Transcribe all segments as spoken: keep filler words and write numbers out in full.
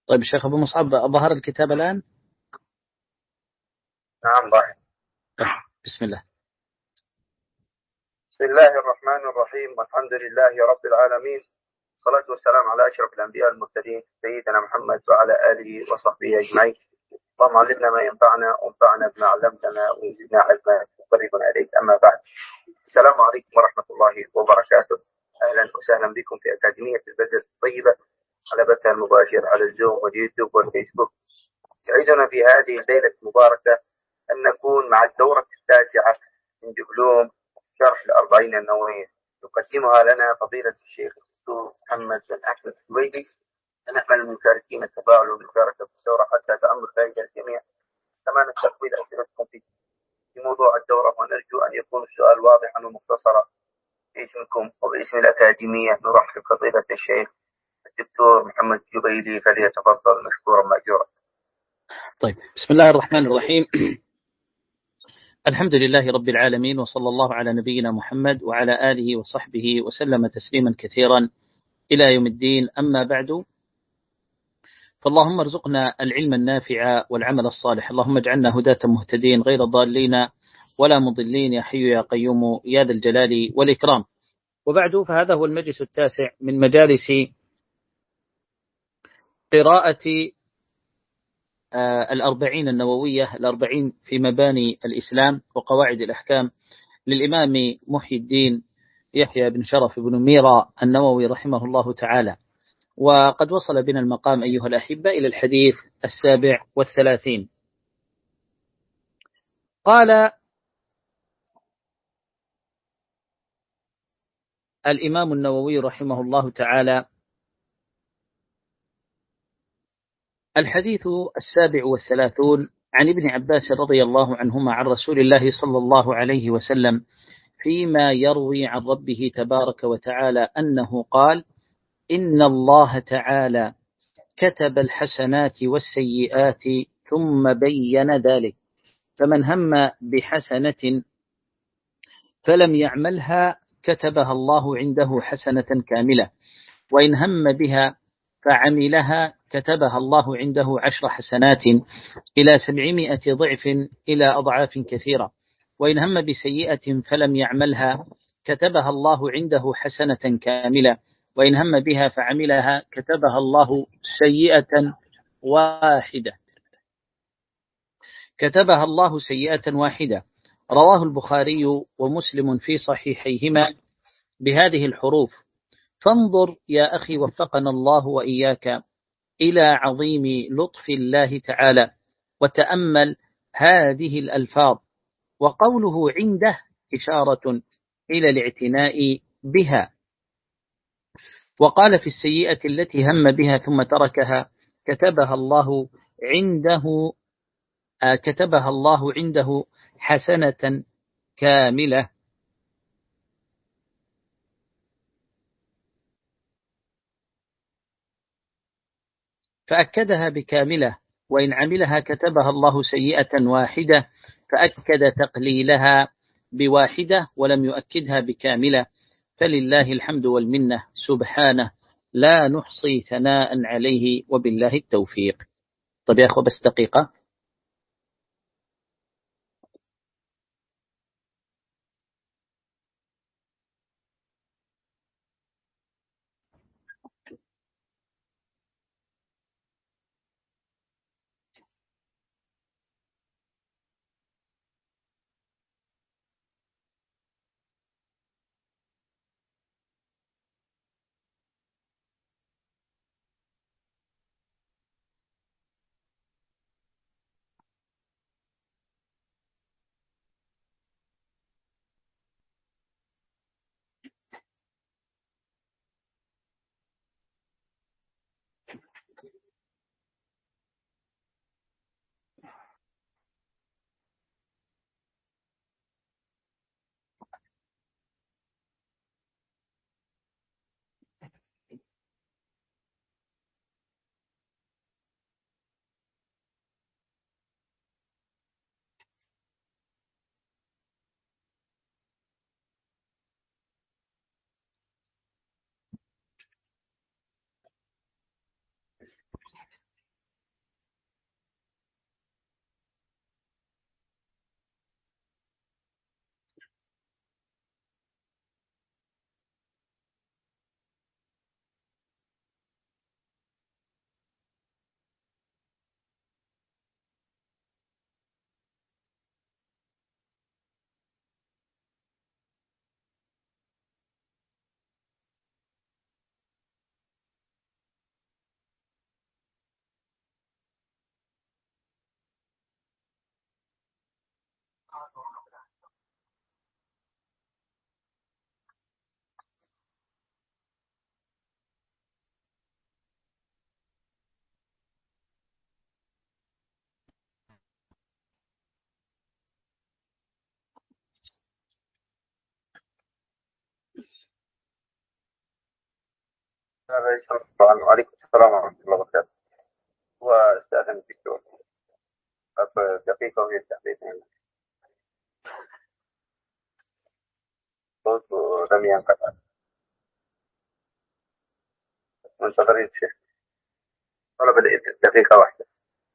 طيب الشيخ أبو مصعب، ظهر الكتاب الآن؟ نعم ظاهر. بسم الله. بسم الله الرحمن الرحيم، والحمد لله رب العالمين، والصلاة والسلام على أشرف الأنبياء المرسلين سيدنا محمد وعلى آله وصحبه أجمعين. اللهم علمنا ما ينفعنا وانفعنا بما علمتنا وزدنا علما وقربنا إليك. أما بعد، السلام عليكم ورحمة الله وبركاته. أهلا وسهلا بكم في أكاديمية البذل الطيبة على بثها المباشر على الزوم واليوتيوب والفيسبوك. سعيدنا في هذه الليلة المباركة أن نكون مع الدورة التاسعة من دبلوم شرح الأربعين النووية، يقدمها لنا فضيلة الشيخ الدكتور محمد بن أحمد السويدي. نحن المشاركين التفاعل والمشاركة في الدورة حتى تأمل فائدة الجميع، كما نستقبل أسئلتكم في موضوع الدورة، ونرجو أن يكون السؤال واضحا ومختصرا. باسمكم وباسم الأكاديمية نرحب فضيلة الشيخ الدكتور محمد الجبيلي، فليتفضل مشكورا مأجورا. طيب، بسم الله الرحمن الرحيم. الحمد لله رب العالمين، وصلى الله على نبينا محمد وعلى آله وصحبه وسلم تسليما كثيرا إلى يوم الدين. أما بعد، فاللهم ارزقنا العلم النافع والعمل الصالح، اللهم اجعلنا هداة مهتدين غير ضالين ولا مضلين، يا حي يا قيوم يا ذا الجلال والإكرام. وبعد، فهذا هو المجلس التاسع من مجالس قراءة الأربعين النووية، الأربعين في مباني الإسلام وقواعد الأحكام للإمام محي الدين يحيى بن شرف بن ميرا النووي رحمه الله تعالى. وقد وصل بنا المقام أيها الأحبة إلى الحديث السابع والثلاثين. قال الإمام النووي رحمه الله تعالى: الحديث السابع والثلاثون عن ابن عباس رضي الله عنهما عن رسول الله صلى الله عليه وسلم فيما يروي عن ربه تبارك وتعالى أنه قال: إن الله تعالى كتب الحسنات والسيئات ثم بين ذلك، فمن هم بحسنة فلم يعملها كتبها الله عنده حسنة كاملة، وإن هم بها فعملها كتبها الله عنده عشر حسنات إلى سبعمائة ضعف إلى أضعاف كثيرة، وإن هم بسيئة فلم يعملها كتبها الله عنده حسنة كاملة، وإن هم بها فعملها كتبها الله سيئة واحدة كتبها الله سيئة واحدة. رواه البخاري ومسلم في صحيحيهما بهذه الحروف. فانظر يا أخي وفقنا الله وإياك إلى عظيم لطف الله تعالى، وتأمل هذه الألفاظ. وقوله عنده إشارة إلى الاعتناء بها. وقال في السيئة التي هم بها ثم تركها كتبها الله عنده آه كتبها الله عنده حسنة كاملة. فأكدها بكاملة، وإن عملها كتبها الله سيئة واحدة، فأكد تقليلها بواحدة ولم يؤكدها بكاملة. فلله الحمد والمنة سبحانه، لا نحصي ثناء عليه، وبالله التوفيق. طب يا أخوة، بس دقيقة. وعليكم السلام ورحمة الله وبركاته. واستأذن الدكتور دقيقة وهي التحديث صوت لم ينقطع. منتظرين الشيخ. طلب دقيقة واحدة.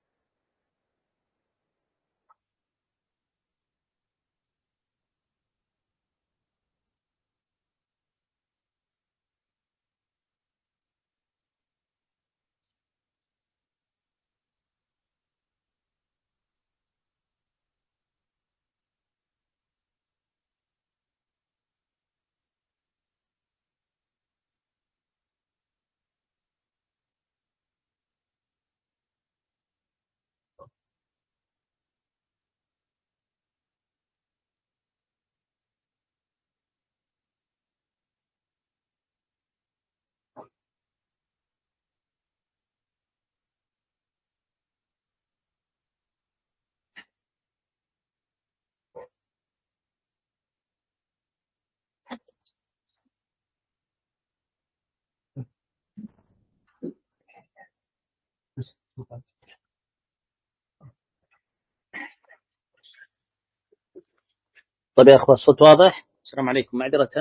طيب يا أخوة، الصوت واضح؟ السلام عليكم، معذرة.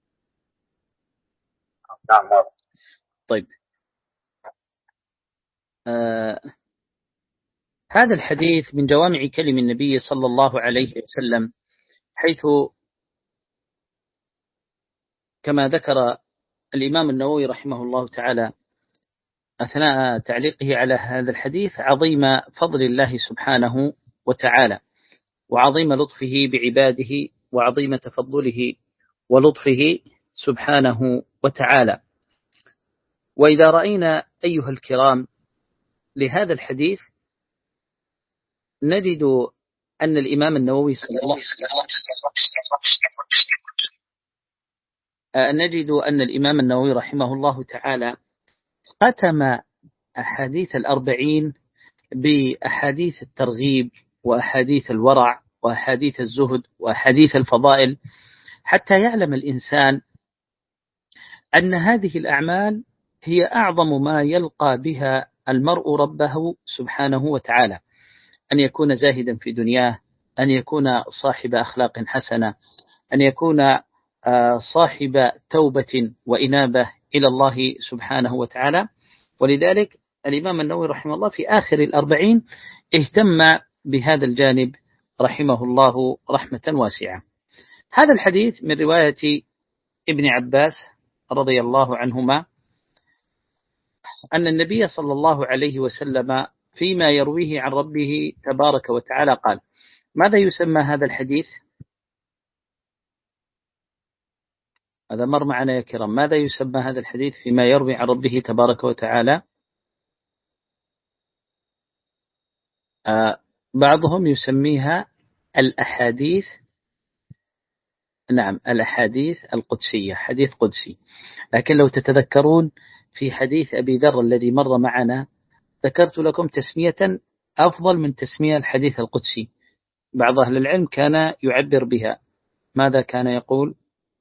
نعم واضح. طيب، آه هذا الحديث من جوامع كلم النبي صلى الله عليه وسلم، حيث كما ذكر الإمام النووي رحمه الله تعالى أثناء تعليقه على هذا الحديث عظيم فضل الله سبحانه وتعالى، وعظيم لطفه بعباده، وعظيم تفضله ولطفه سبحانه وتعالى. وإذا رأينا أيها الكرام لهذا الحديث، نجد أن الإمام النووي صلى الله نجد أن الإمام النووي رحمه الله تعالى ختم أحاديث الأربعين بأحاديث الترغيب وأحاديث الورع وأحاديث الزهد وأحاديث الفضائل، حتى يعلم الإنسان أن هذه الأعمال هي أعظم ما يلقى بها المرء ربه سبحانه وتعالى، أن يكون زاهدا في دنياه، أن يكون صاحب أخلاق حسنة، أن يكون صاحب توبة وإنابة إلى الله سبحانه وتعالى. ولذلك الإمام النووي رحمه الله في آخر الأربعين اهتم بهذا الجانب رحمه الله رحمة واسعة. هذا الحديث من رواية ابن عباس رضي الله عنهما أن النبي صلى الله عليه وسلم فيما يرويه عن ربه تبارك وتعالى قال: ماذا يسمى هذا الحديث؟ هذا مر معنا يا كرام. ماذا يسمى هذا الحديث فيما يروي عن ربه تبارك وتعالى؟ آه بعضهم يسميها الأحاديث، نعم الأحاديث القدسية، حديث قدسي. لكن لو تتذكرون في حديث أبي ذر الذي مر معنا ذكرت لكم تسمية أفضل من تسمية الحديث القدسي. بعض أهل العلم كان يعبر بها. ماذا كان يقول؟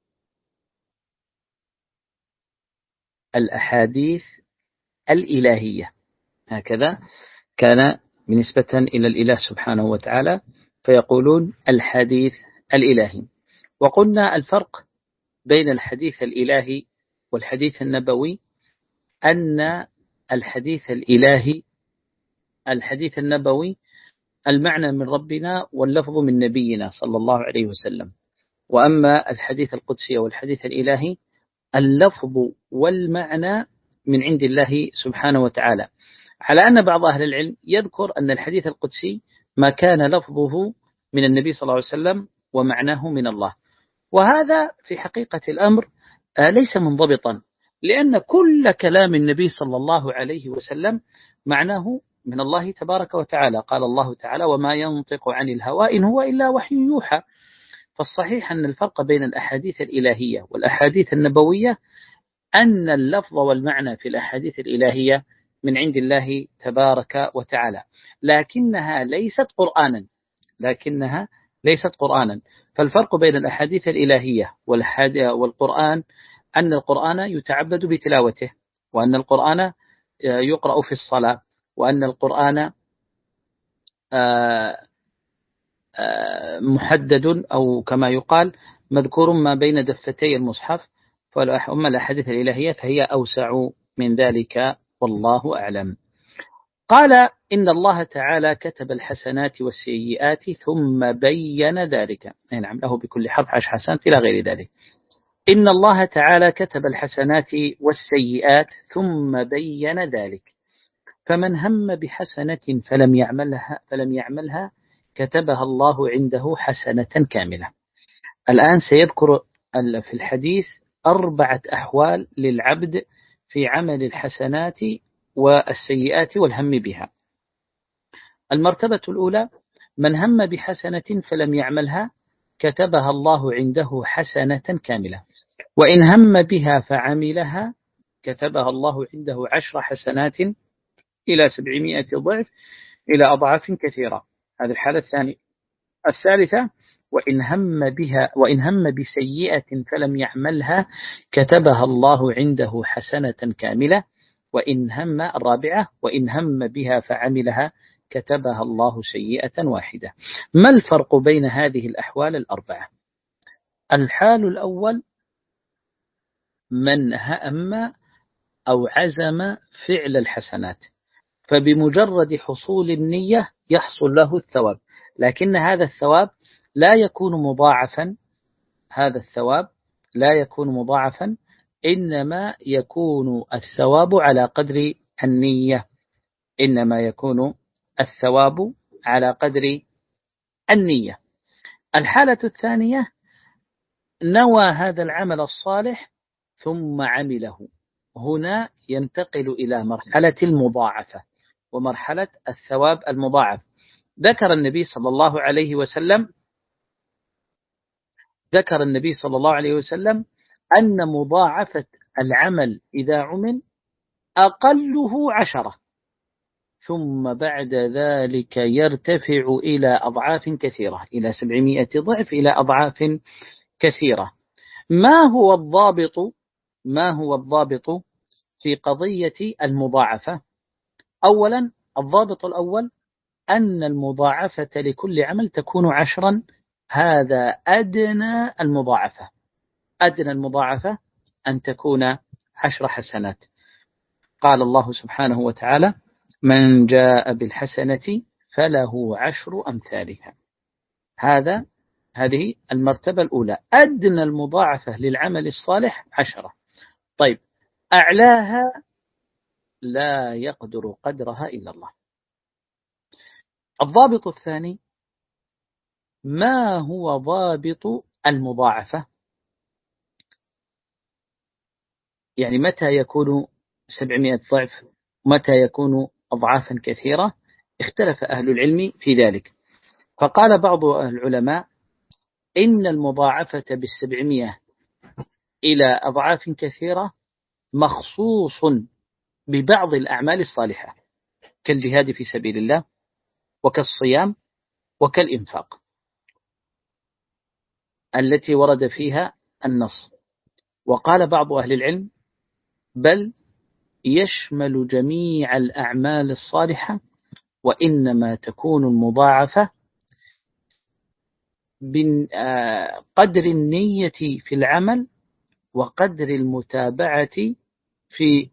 الأحاديث الإلهية، هكذا كان بالنسبة إلى الإله سبحانه وتعالى، فيقولون الحديث الإلهي. وقلنا الفرق بين الحديث الإلهي والحديث النبوي أن الحديث الإلهي الحديث النبوي المعنى من ربنا واللفظ من نبينا صلى الله عليه وسلم، وأما الحديث القدسي والحديث الإلهي اللفظ والمعنى من عند الله سبحانه وتعالى، على أن بعض أهل العلم يذكر أن الحديث القدسي ما كان لفظه من النبي صلى الله عليه وسلم ومعناه من الله. وهذا في حقيقة الأمر ليس منضبطا، لأن كل كلام النبي صلى الله عليه وسلم معناه من الله تبارك وتعالى. قال الله تعالى: وما ينطق عن الهوى إن هو إلا وحي يوحى. فالصحيح أن الفرق بين الأحاديث الإلهية والأحاديث النبوية أن اللفظ والمعنى في الأحاديث الإلهية من عند الله تبارك وتعالى، لكنها ليست قرآنا لكنها ليست قرآنا فالفرق بين الأحاديث الإلهية والقرآن أن القرآن يتعبد بتلاوته، وأن القرآن يقرأ في الصلاة، وأن القرآن محدد أو كما يقال مذكور ما بين دفتي المصحف. فأما الأحاديث الإلهية فهي أوسع من ذلك والله أعلم. قال إن الله تعالى كتب الحسنات والسيئات ثم بين ذلك، نعم له بكل حرف عشر حسنات إلى غير ذلك. إن الله تعالى كتب الحسنات والسيئات ثم بين ذلك، فمن هم بحسنة فلم يعملها فلم يعملها كتبها الله عنده حسنة كاملة. الآن سيذكر في الحديث أربعة أحوال للعبد في عمل الحسنات والسيئات والهم بها. المرتبة الأولى: من هم بحسنة فلم يعملها كتبها الله عنده حسنة كاملة، وإن هم بها فعملها كتبها الله عنده عشر حسنات إلى سبعمائة ضعف إلى أضعاف كثيرة. هذه الحالة الثانية. الثالثة: وإن هم بها وإن هم بسيئة فلم يعملها كتبها الله عنده حسنة كاملة، وإن هم الرابعة: وإن هم بها فعملها كتبها الله سيئة واحدة. ما الفرق بين هذه الأحوال الأربعة؟ الحال الأول: من هم أو عزم فعل الحسنات، فبمجرد حصول النية يحصل له الثواب، لكن هذا الثواب لا يكون مضاعفا هذا الثواب لا يكون مضاعفا إنما يكون الثواب على قدر النية إنما يكون الثواب على قدر النية. الحالة الثانية: نوى هذا العمل الصالح ثم عمله، هنا ينتقل إلى مرحلة المضاعفة ومرحلة الثواب المضاعف. ذكر النبي صلى الله عليه وسلم ذكر النبي صلى الله عليه وسلم أن مضاعفة العمل إذا عمل أقله عشرة، ثم بعد ذلك يرتفع إلى أضعاف كثيرة، إلى سبعمائة ضعف، إلى أضعاف كثيرة. ما هو الضابط ما هو الضابط في قضية المضاعفة؟ أولا، الضابط الأول أن المضاعفة لكل عمل تكون عشرا، هذا أدنى المضاعفة أدنى المضاعفة أن تكون عشر حسنات. قال الله سبحانه وتعالى: من جاء بالحسنة فله عشر أمثالها. هذا هذه المرتبة الأولى، أدنى المضاعفة للعمل الصالح عشرة. طيب، أعلاها لا يقدر قدرها إلا الله. الضابط الثاني: ما هو ضابط المضاعفة؟ يعني متى يكون سبعمائة ضعف، متى يكون أضعافا كثيرة؟ اختلف أهل العلم في ذلك. فقال بعض العلماء إن المضاعفة بالسبعمائة إلى أضعاف كثيرة مخصوص ببعض الأعمال الصالحة كالجهاد في سبيل الله وكالصيام وكالإنفاق التي ورد فيها النص. وقال بعض أهل العلم بل يشمل جميع الأعمال الصالحة، وإنما تكون المضاعفة بقدر النية في العمل وقدر المتابعة في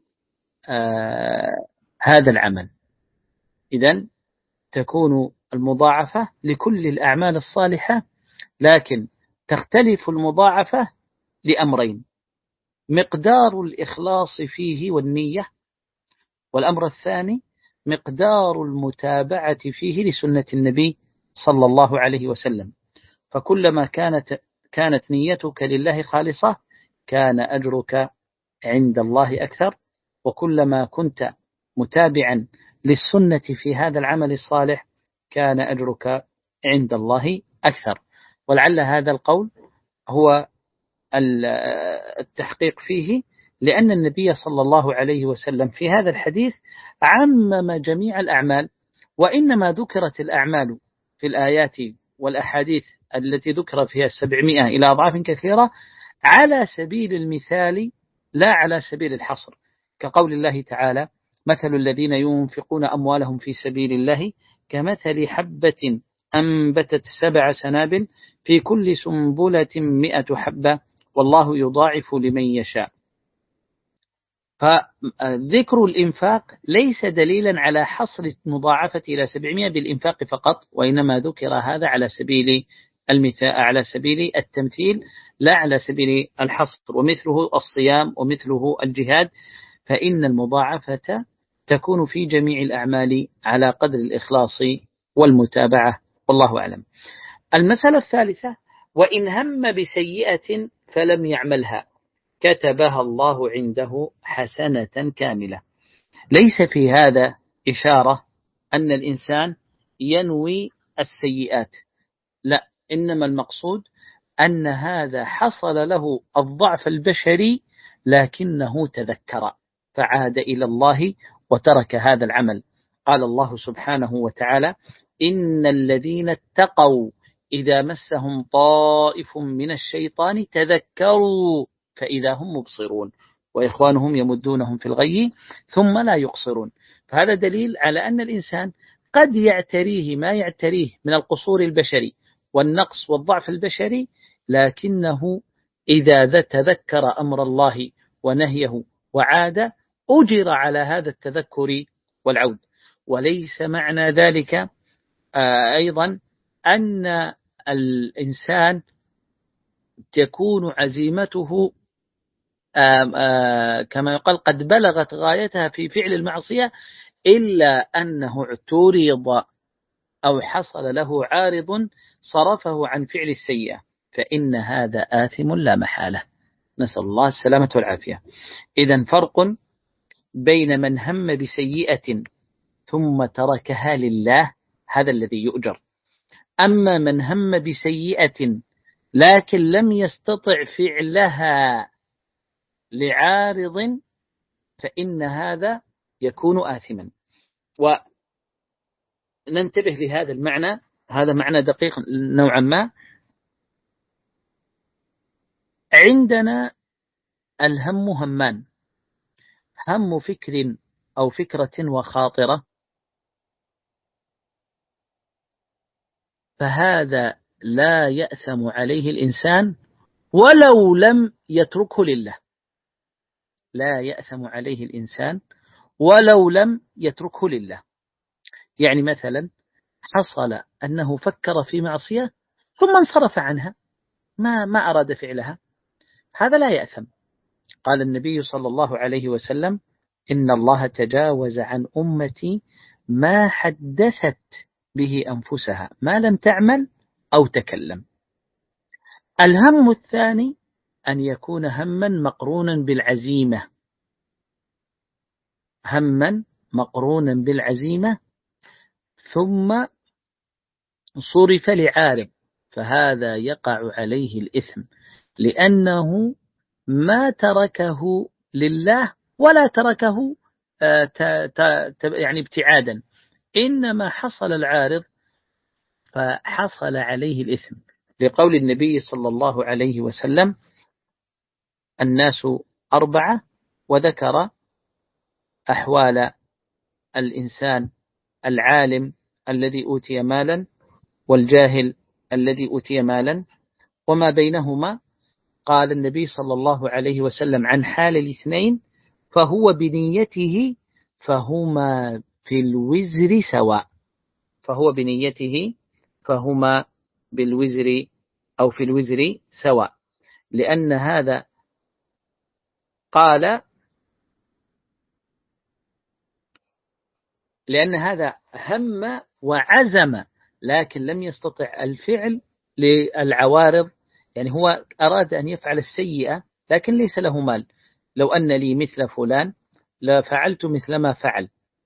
هذا العمل. إذن تكون المضاعفة لكل الأعمال الصالحة، لكن تختلف المضاعفة لأمرين: مقدار الإخلاص فيه والنية، والأمر الثاني مقدار المتابعة فيه لسنة النبي صلى الله عليه وسلم. فكلما كانت كانت نيتك لله خالصة كان أجرك عند الله أكثر، وكلما كنت متابعا للسنة في هذا العمل الصالح كان أجرك عند الله أكثر. ولعل هذا القول هو التحقيق فيه، لأن النبي صلى الله عليه وسلم في هذا الحديث عمم جميع الأعمال، وإنما ذكرت الأعمال في الآيات والأحاديث التي ذكر فيها السبعمائة إلى أضعاف كثيرة على سبيل المثال لا على سبيل الحصر. كقول الله تعالى: مثل الذين ينفقون أموالهم في سبيل الله كمثل حبة أنبتت سبع سنابل في كل سنبلة مئة حبة والله يضاعف لمن يشاء. فذكر الإنفاق ليس دليلا على حصر المضاعفة إلى سبعمائة بالإنفاق فقط، وإنما ذكر هذا على سبيل المثال، على سبيل التمثيل، لا على سبيل الحصر. ومثله الصيام ومثله الجهاد، فإن المضاعفة تكون في جميع الأعمال على قدر الإخلاص والمتابعة، والله أعلم. المسألة الثالثة: وإن هم بسيئة فلم يعملها كتبها الله عنده حسنة كاملة. ليس في هذا إشارة أن الإنسان ينوي السيئات، لا، إنما المقصود أن هذا حصل له الضعف البشري لكنه تذكر فعاد إلى الله وترك هذا العمل. قال الله سبحانه وتعالى: إن الذين اتقوا إذا مسهم طائف من الشيطان تذكروا فإذا هم مبصرون وإخوانهم يمدونهم في الغي ثم لا يقصرون. فهذا دليل على أن الإنسان قد يعتريه ما يعتريه من القصور البشري والنقص والضعف البشري، لكنه إذا تذكر أمر الله ونهيه وعاد أجر على هذا التذكر والعود. وليس معنى ذلك أيضا أن الإنسان تكون عزيمته كما يقال قد بلغت غايتها في فعل المعصية إلا أنه اعترض أو حصل له عارض صرفه عن فعل السيئة، فإن هذا آثم لا محالة، نسأل الله السلامة والعافية. إذن فرق بين من هم بسيئة ثم تركها لله، هذا الذي يؤجر. أما من هم بسيئة لكن لم يستطع فعلها لعارض فإن هذا يكون آثما. وننتبه لهذا المعنى، هذا معنى دقيق نوعا ما. عندنا الهم همان: هم فكر أو فكرة وخاطرة، فهذا لا يأثم عليه الإنسان ولو لم يتركه لله، لا يأثم عليه الإنسان ولو لم يتركه لله. يعني مثلا حصل أنه فكر في معصية ثم انصرف عنها، ما ما أراد فعلها، هذا لا يأثم. قال النبي صلى الله عليه وسلم: إن الله تجاوز عن أمتي ما حدثت به أنفسها ما لم تعمل أو تكلم. الهم الثاني أن يكون هما مقرونا بالعزيمة، هما مقرونا بالعزيمة ثم صرف لعارض، فهذا يقع عليه الإثم، لأنه ما تركه لله ولا تركه يعني ابتعادا، إنما حصل العارض فحصل عليه الإثم، لقول النبي صلى الله عليه وسلم: الناس أربعة، وذكر أحوال الإنسان: العالم الذي أوتي مالا، والجاهل الذي أوتي مالا، وما بينهما. قال النبي صلى الله عليه وسلم عن حال الاثنين: فهو بنيته فهما في الوزر سواء، فهو بنيته فهما بالوزر أو في الوزر سواء، لأن هذا قال لأن هذا هم وعزم لكن لم يستطع الفعل للعوارض، يعني هو أراد أن يفعل السيئة لكن ليس له مال، لو أن لي مثل فلان لفعلت مثل ما فعل،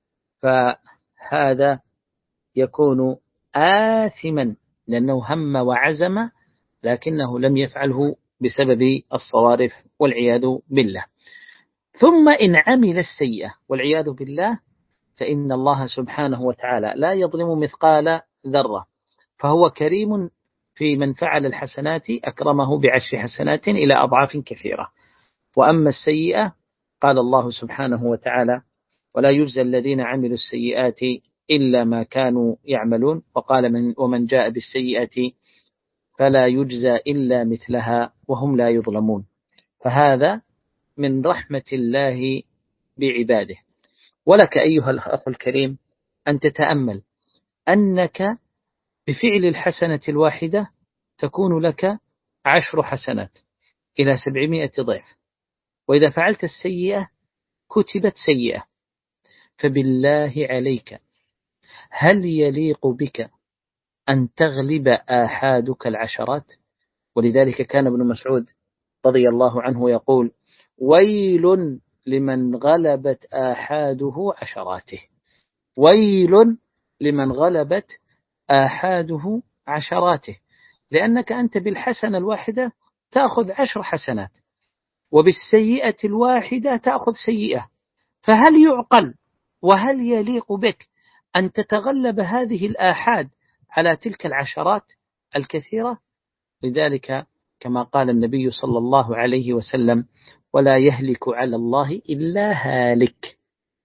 فهذا يكون آثما لأنه هم وعزم لكنه لم يفعله بسبب الصوارف والعياذ بالله. ثم إن عمل السيئة والعياذ بالله فإن الله سبحانه وتعالى لا يظلم مثقال ذرة، فهو كريم في من فعل الحسنات أكرمه بعشر حسنات إلى أضعاف كثيرة. وأما السيئة قال الله سبحانه وتعالى: ولا يجزى الذين عملوا السيئات إلا ما كانوا يعملون. وقال: من ومن جاء بالسيئة فلا يجزى إلا مثلها وهم لا يظلمون. فهذا من رحمة الله بعباده. ولك أيها الأخ الكريم أن تتأمل أنك بفعل الحسنة الواحدة تكون لك عشر حسنات إلى سبعمائة ضعف، وإذا فعلت السيئة كتبت سيئة. فبالله عليك، هل يليق بك أن تغلب آحادك العشرات؟ ولذلك كان ابن مسعود رضي الله عنه يقول: ويل لمن غلبت آحاده عشراته، ويل لمن غلبت آحاده عشراته، لأنك أنت بالحسنة الواحدة تأخذ عشر حسنات، وبالسيئة الواحدة تأخذ سيئة. فهل يعقل وهل يليق بك أن تتغلب هذه الآحاد على تلك العشرات الكثيرة؟ لذلك كما قال النبي صلى الله عليه وسلم: ولا يهلك على الله إلا هالك،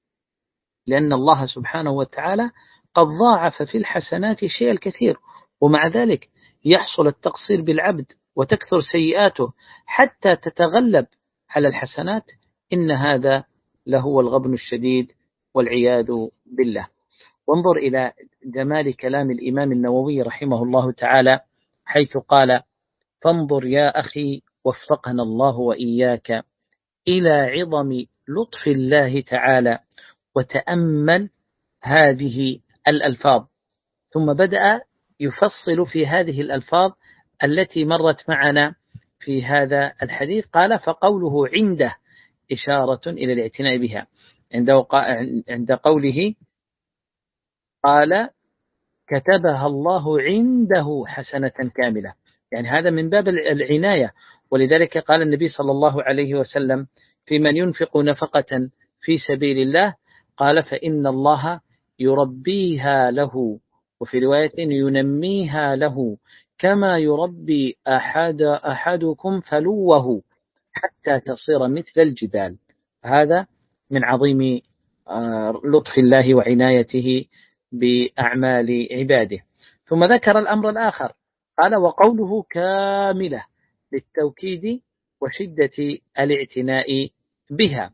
لأن الله سبحانه وتعالى قد ضاعف في الحسنات شيء الكثير، ومع ذلك يحصل التقصير بالعبد وتكثر سيئاته حتى تتغلب على الحسنات. إن هذا لهو الغبن الشديد والعياذ بالله. وانظر إلى جمال كلام الإمام النووي رحمه الله تعالى، حيث قال: فانظر يا أخي وفقنا الله وإياك إلى عظم لطف الله تعالى، وتأمل هذه الألفاظ. ثم بدأ يفصل في هذه الألفاظ التي مرت معنا في هذا الحديث. قال: فقوله عنده إشارة إلى الاعتناء بها. عند قوله قال: كتبها الله عنده حسنة كاملة، يعني هذا من باب العناية. ولذلك قال النبي صلى الله عليه وسلم في من ينفق نفقة في سبيل الله، قال: فإن الله يربيها له، وفي رواية ينميها له، كما يربي أحد أحدكم فلوه حتى تصير مثل الجبال. هذا من عظيم لطف الله وعنايته بأعمال عباده. ثم ذكر الأمر الآخر، قال: وقوله كاملة للتوكيد وشدة الاعتناء بها.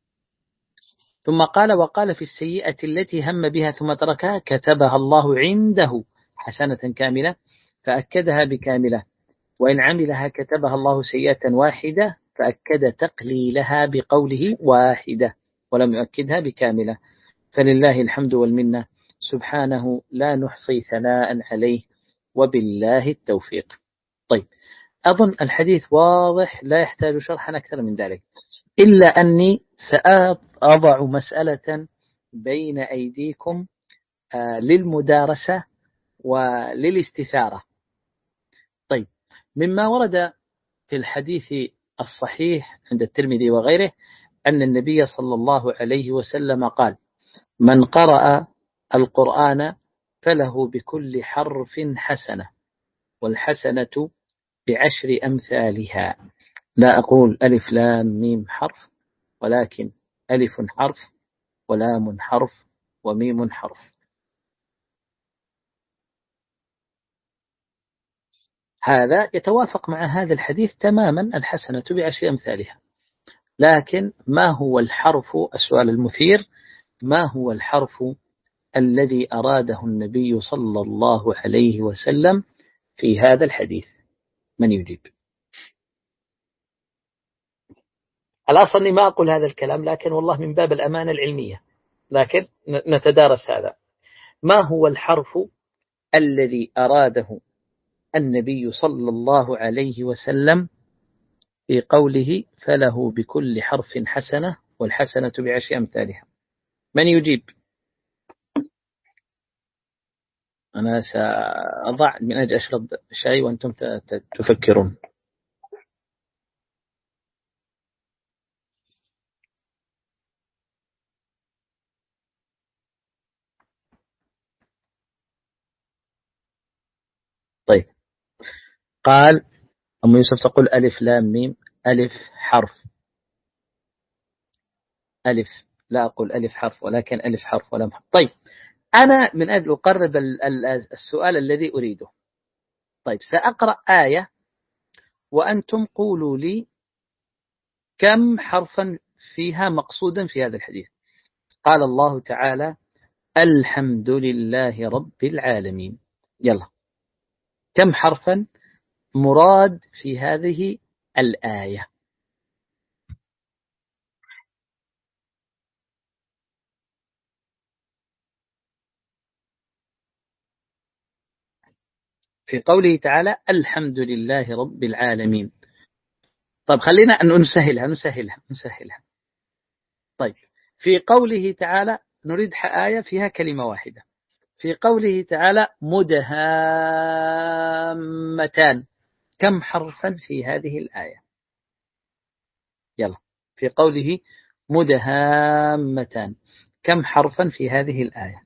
ثم قال: وقال في السيئة التي هم بها ثم تركها: كتبها الله عنده حسنة كاملة، فأكدها بكاملة. وإن عملها كتبها الله سيئة واحدة، فأكد تقليلها بقوله واحدة ولم يؤكدها بكاملة. فلله الحمد والمنة، سبحانه لا نحصي ثناء عليه، وبالله التوفيق. طيب، أظن الحديث واضح لا يحتاج شرحا أكثر من ذلك، إلا أني سأضع مسألة بين أيديكم للمدارسة وللاستثارة. طيب، مما ورد في الحديث الصحيح عند الترمذي وغيره أن النبي صلى الله عليه وسلم قال: من قرأ القرآن فله بكل حرف حسنة، والحسنة بعشر أمثالها. لا أقول ألف لام ميم حرف، ولكن ألف حرف ولام حرف وميم حرف. هذا يتوافق مع هذا الحديث تماما، الحسنة بعشر أمثالها. لكن ما هو الحرف؟ السؤال المثير: ما هو الحرف الذي أراده النبي صلى الله عليه وسلم في هذا الحديث؟ من يجيب؟ الأصل أني ما أقول هذا الكلام، لكن والله من باب الأمانة العلمية، لكن نتدارس هذا. ما هو الحرف الذي أراده النبي صلى الله عليه وسلم في قوله: فله بكل حرف حسنة والحسنة بعشر أمثالها؟ من يجيب؟ أنا سأضع من أجل أشرب شاي وأنتم تفكرون. طيب، قال أم يوسف تقول ألف لام ميم. ألف حرف، ألف، لا أقول ألف حرف ولكن ألف حرف ولم حرف. طيب أنا من أجل أقرب السؤال الذي أريده، طيب سأقرأ آية وأنتم قولوا لي كم حرفا فيها مقصودا في هذا الحديث. قال الله تعالى الحمد لله رب العالمين، يلا كم حرفا مراد في هذه الآية؟ في قوله تعالى الحمد لله رب العالمين. طيب خلينا أن نسهلها نسهلها نسهلها. طيب في قوله تعالى نريد آية فيها كلمة واحدة. في قوله تعالى مدهامتان، كم حرفا في هذه الآية؟ يلا في قوله مدهامتان كم حرفا في هذه الآية؟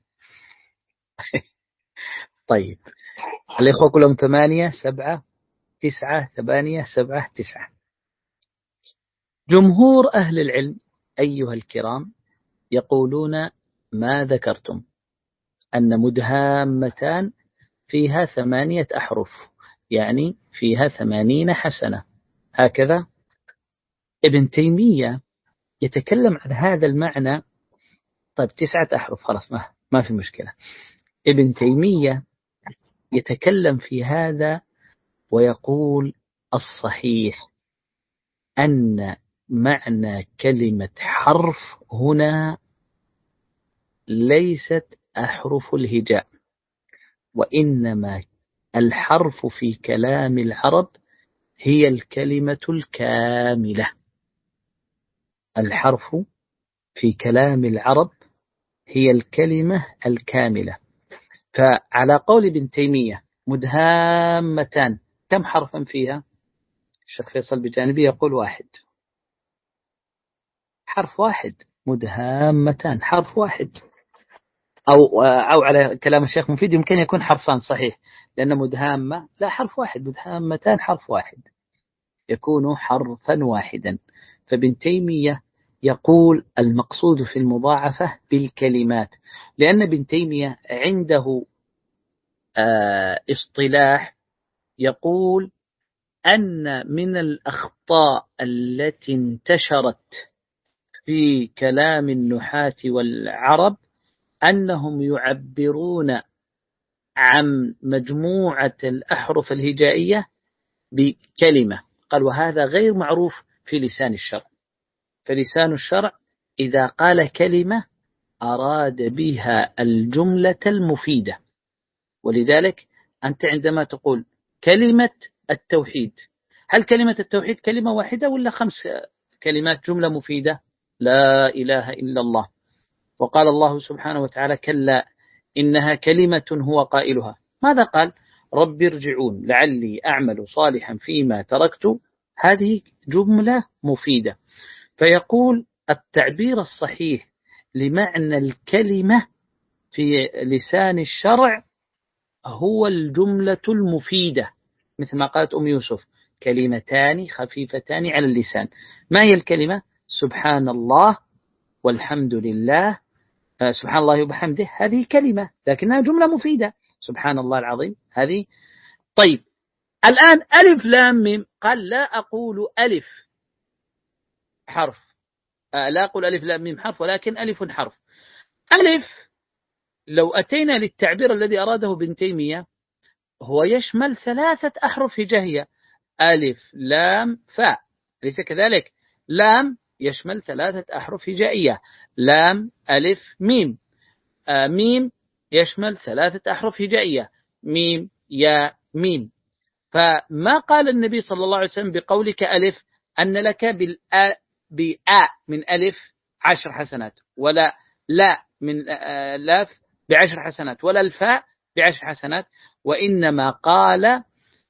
طيب الإخوة كلهم ثمانية سبعة تسعة ثمانية سبعة تسعة. جمهور أهل العلم أيها الكرام يقولون ما ذكرتم أن مدهامتان فيها ثمانية أحرف، يعني فيها ثمانين حسنة هكذا. ابن تيمية يتكلم عن هذا المعنى. طيب تسعة أحرف خلاص ما, ما في مشكلة. ابن تيمية يتكلم في هذا ويقول الصحيح أن معنى كلمة حرف هنا ليست أحرف الهجاء، وإنما الحرف في كلام العرب هي الكلمة الكاملة. الحرف في كلام العرب هي الكلمة الكاملة. فعلى قول ابن تيمية مدهامتان كم حرفا فيها؟ الشيخ فيصل بجانبي يقول واحد، حرف واحد. مدهامتان حرف واحد، أو أو على كلام الشيخ مفيد يمكن يكون حرفان صحيح، لأن مدهامة لا حرف واحد، مدهامتان حرف واحد يكون حرفا واحدا. فابن تيمية يقول المقصود في المضاعفة بالكلمات، لأن ابن تيمية عنده اصطلاح يقول أن من الأخطاء التي انتشرت في كلام النحاة والعرب أنهم يعبرون عن مجموعة الأحرف الهجائية بكلمة. قال وهذا غير معروف في لسان الشرع. فلسان الشرع إذا قال كلمة أراد بها الجملة المفيدة. ولذلك أنت عندما تقول كلمة التوحيد، هل كلمة التوحيد كلمة واحدة ولا خمس كلمات جملة مفيدة؟ لا إله إلا الله. وقال الله سبحانه وتعالى كلا إنها كلمة هو قائلها. ماذا قال؟ رب ارجعون لعلي أعمل صالحا فيما تركت. هذه جملة مفيدة. فيقول التعبير الصحيح لمعنى الكلمة في لسان الشرع هو الجملة المفيدة، مثل ما قالت أم يوسف كلمتان خفيفتان على اللسان. ما هي الكلمة؟ سبحان الله والحمد لله، سبحان الله وبحمده، هذه كلمة لكنها جملة مفيدة. سبحان الله العظيم هذه. طيب الآن ألف لام ميم، قال لا أقول ألف حرف، لا أقول ألف لام ميم حرف ولكن ألف حرف. ألف لو أتينا للتعبير الذي أراده ابن تيمية هو يشمل ثلاثة أحرف هجائية، ألف لام فاء، ليس كذلك؟ لام يشمل ثلاثة أحرف هجائية، لام ألف ميم. آه ميم يشمل ثلاثة أحرف هجائية، ميم يا ميم. فما قال النبي صلى الله عليه وسلم بقولك ألف أن لك بالآ بآ من ألف عشر حسنات، ولا لا من آه لاف بعشر حسنات، ولا الفاء بعشر حسنات، وإنما قال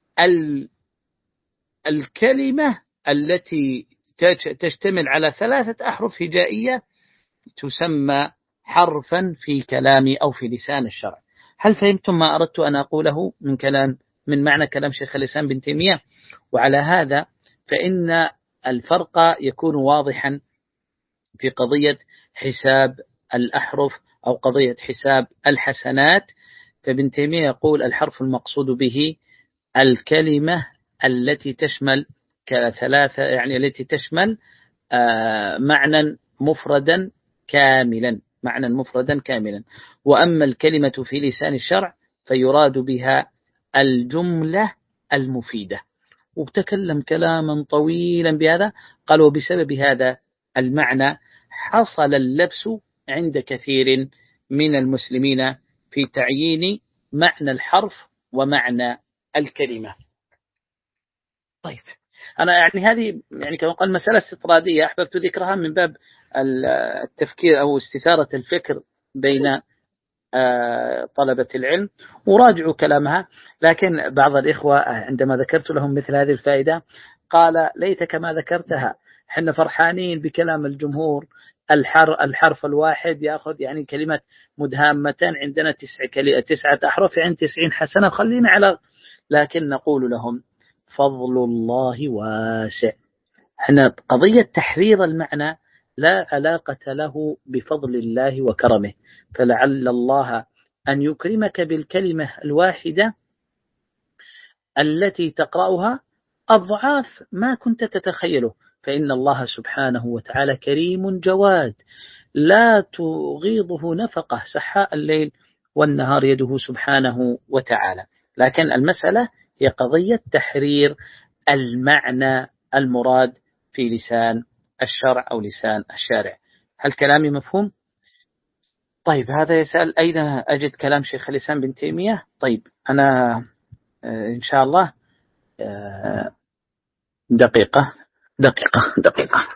الكلمة التي تشتمل على ثلاثة أحرف هجائية تسمى حرفا في كلامي أو في لسان الشرع. هل فهمتم ما أردت أن أقوله من كلام من معنى كلام شيخ الإسلام بن تيمية؟ وعلى هذا فإن الفرق يكون واضحا في قضية حساب الأحرف أو قضية حساب الحسنات. فابن تيمية يقول الحرف المقصود به الكلمة التي تشمل كثلاثة، يعني التي تشمل معنى مفردا كاملا، معنى مفردا كاملا. وأما الكلمة في لسان الشرع فيراد بها الجملة المفيدة. وتكلم كلاما طويلا بهذا، قال وبسبب هذا المعنى حصل اللبس عند كثير من المسلمين في تعيين معنى الحرف ومعنى الكلمة. طيب أنا يعني هذه يعني كما قال مسألة استطرادية أحببت ذكرها من باب التفكير أو استثارة الفكر بين طلبة العلم، وراجعوا كلامها. لكن بعض الإخوة عندما ذكرت لهم مثل هذه الفائدة قال ليتك ما ذكرتها، حنا فرحانين بكلام الجمهور، الحر الحرف الواحد يأخذ يعني كلمة مدهامة عندنا تسع كلمة تسعة أحرف عند تسعين حسنة، خلينا على. لكن نقول لهم فضل الله واسع. احنا قضية تحرير المعنى لا علاقة له بفضل الله وكرمه، فلعل الله أن يكرمك بالكلمة الواحدة التي تقرأها أضعاف ما كنت تتخيله، فإن الله سبحانه وتعالى كريم جواد لا تغيضه نفقة سحاء الليل والنهار يده سبحانه وتعالى. لكن المسألة هي قضية تحرير المعنى المراد في لسان الشرع أو لسان الشارع. هل كلامي مفهوم؟ طيب هذا يسأل أين أجد كلام شيخ الإسلام بن تيمية؟ طيب أنا إن شاء الله دقيقة دقيقة دقيقة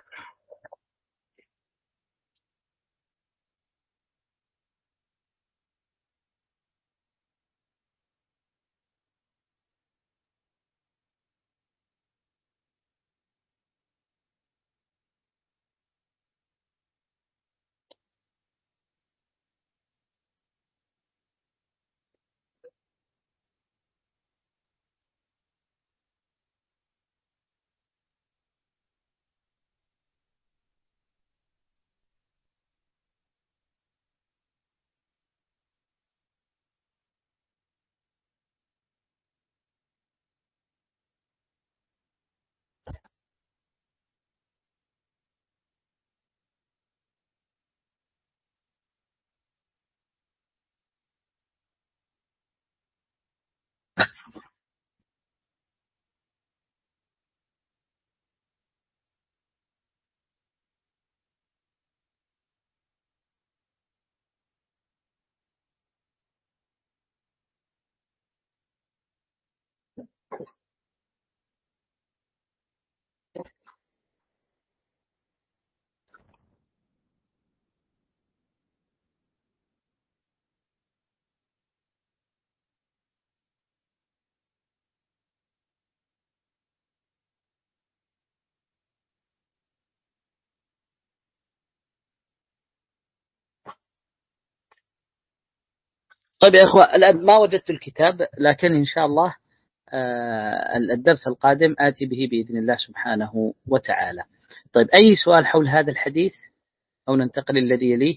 طيب يا أخوة الآن ما وجدت الكتاب، لكن إن شاء الله الدرس القادم آتي به بإذن الله سبحانه وتعالى. طيب أي سؤال حول هذا الحديث أو ننتقل الذي يليه؟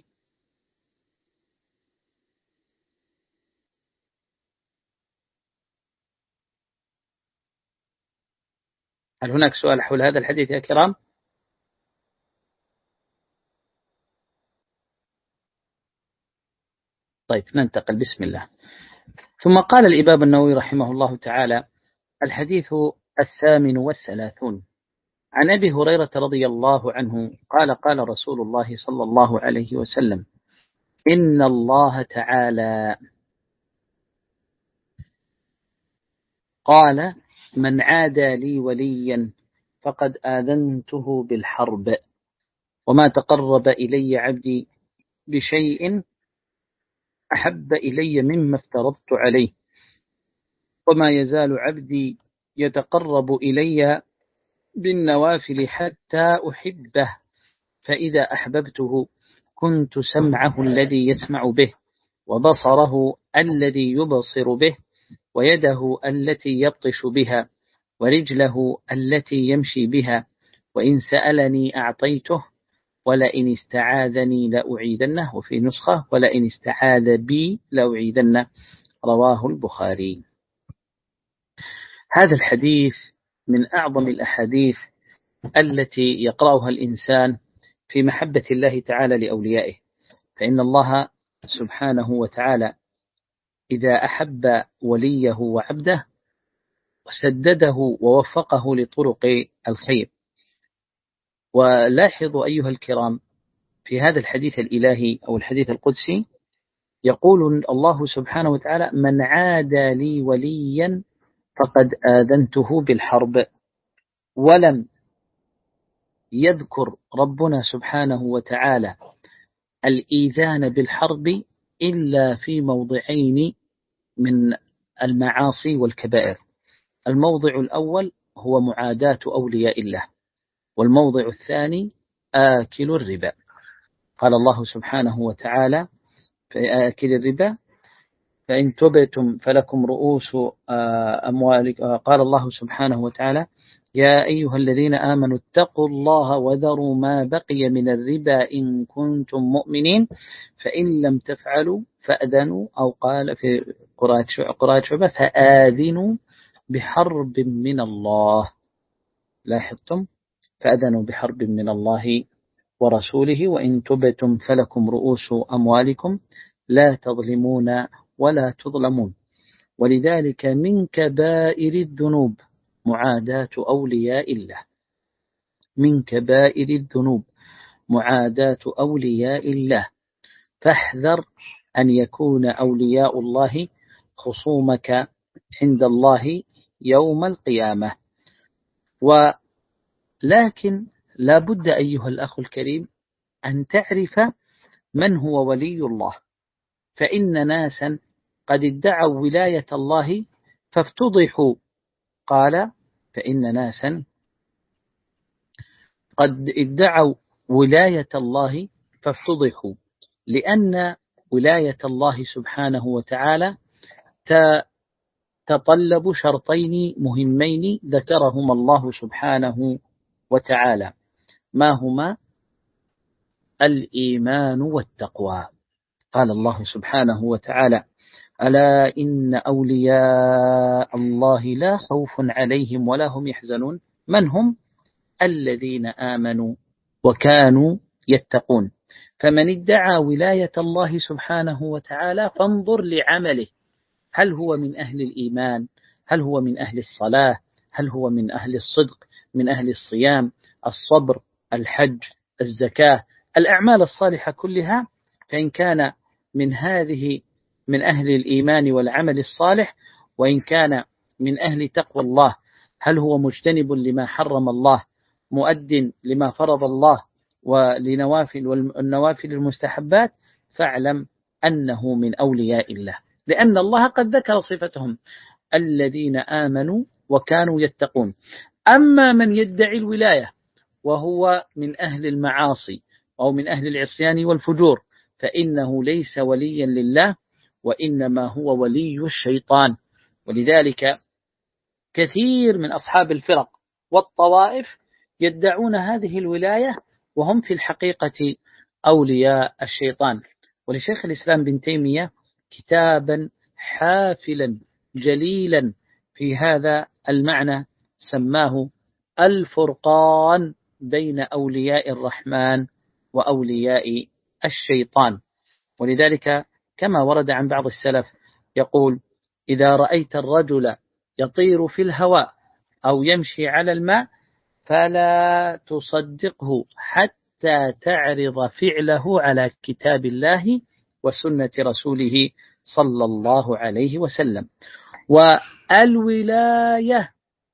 هل هناك سؤال حول هذا الحديث يا كرام؟ طيب ننتقل بسم الله. ثم قال الإمام النووي رحمه الله تعالى: الحديث الثامن والثلاثون عن أبي هريرة رضي الله عنه قال: قال رسول الله صلى الله عليه وسلم: إن الله تعالى قال: من عادى لي وليا فقد آذنته بالحرب، وما تقرب إلي عبدي بشيء أحب إلي مما افترضت عليه، وما يزال عبدي يتقرب إلي بالنوافل حتى أحبه، فإذا أحببته كنت سمعه الذي يسمع به، وبصره الذي يبصر به، ويده التي يبطش بها، ورجله التي يمشي بها، وإن سألني أعطيته، ولئن استعاذني لأعيذنه، وفي نسخة ولئن استعاذ بي لأعيذنه، رواه البخاري. هذا الحديث من أعظم الأحاديث التي يقرأها الإنسان في محبة الله تعالى لأوليائه، فإن الله سبحانه وتعالى إذا أحب وليه وعبده وسدده ووفقه لطرق الخير. ولاحظوا أيها الكرام في هذا الحديث الإلهي أو الحديث القدسي يقول الله سبحانه وتعالى: من عادى لي وليا فقد آذنته بالحرب. ولم يذكر ربنا سبحانه وتعالى الإيذان بالحرب إلا في موضعين من المعاصي والكبائر. الموضع الأول هو معاداة أولياء الله، والموضع الثاني آكل الربا. قال الله سبحانه وتعالى في آكل الربا: فإن تبتم فلكم رؤوس أموالكم. قال الله سبحانه وتعالى: يا أيها الذين آمنوا اتقوا الله وذروا ما بقي من الربا إن كنتم مؤمنين فإن لم تفعلوا فأذنوا، أو قال في قراءة شعبة فآذنوا بحرب من الله. لاحظتم؟ فأذنوا بحرب من الله ورسوله وإن تبتم فلكم رؤوس أموالكم لا تظلمون ولا تظلمون. ولذلك من كبائر الذنوب معاداة أولياء الله، من كبائر الذنوب معاداة أولياء الله. فاحذر أن يكون أولياء الله خصومك عند الله يوم القيامة. ولكن لا بد أيها الأخ الكريم أن تعرف من هو ولي الله، فإن ناسا قد ادعوا ولاية الله فافتضحوا. قال: فإن ناسا قد ادعوا ولاية الله فافتضحوا، لأن ولاية الله سبحانه وتعالى تتطلب شرطين مهمين ذكرهما الله سبحانه وتعالى، ما هما؟ الإيمان والتقوى. قال الله سبحانه وتعالى: ألا إن أولياء الله لا خوف عليهم ولا هم يحزنون. من هم؟ الذين آمنوا وكانوا يتقون. فمن ادعى ولاية الله سبحانه وتعالى فانظر لعمله، هل هو من أهل الإيمان؟ هل هو من أهل الصلاة؟ هل هو من أهل الصدق؟ من أهل الصيام، الصبر، الحج، الزكاة، الأعمال الصالحة كلها؟ فإن كان من هذه من أهل الإيمان والعمل الصالح، وإن كان من أهل تقوى الله، هل هو مجتنب لما حرم الله، مؤد لما فرض الله ولنوافل والنوافل المستحبات، فاعلم أنه من أولياء الله، لأن الله قد ذكر صفتهم: الذين آمنوا وكانوا يتقون. أما من يدعي الولاية وهو من أهل المعاصي أو من أهل العصيان والفجور، فإنه ليس وليا لله، وإنما هو ولي الشيطان. ولذلك كثير من أصحاب الفرق والطوائف يدعون هذه الولاية وهم في الحقيقة أولياء الشيطان. ولشيخ الإسلام بن تيمية كتابا حافلا جليلا في هذا المعنى سماه الفرقان بين أولياء الرحمن وأولياء الشيطان. ولذلك كما ورد عن بعض السلف يقول: إذا رأيت الرجل يطير في الهواء أو يمشي على الماء فلا تصدقه حتى تعرض فعله على كتاب الله وسنة رسوله صلى الله عليه وسلم. والولاية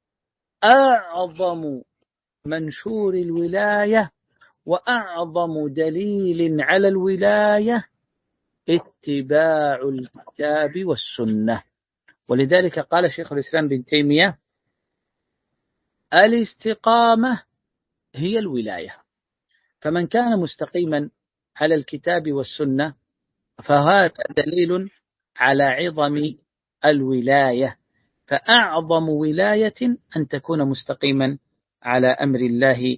أعظم منشور الولاية وأعظم دليل على الولاية اتباع الكتاب والسنة. ولذلك قال شيخ الإسلام بن تيمية: الاستقامة هي الولاية. فمن كان مستقيما على الكتاب والسنة فهذا دليل على عظم الولاية. فأعظم ولاية أن تكون مستقيما على أمر الله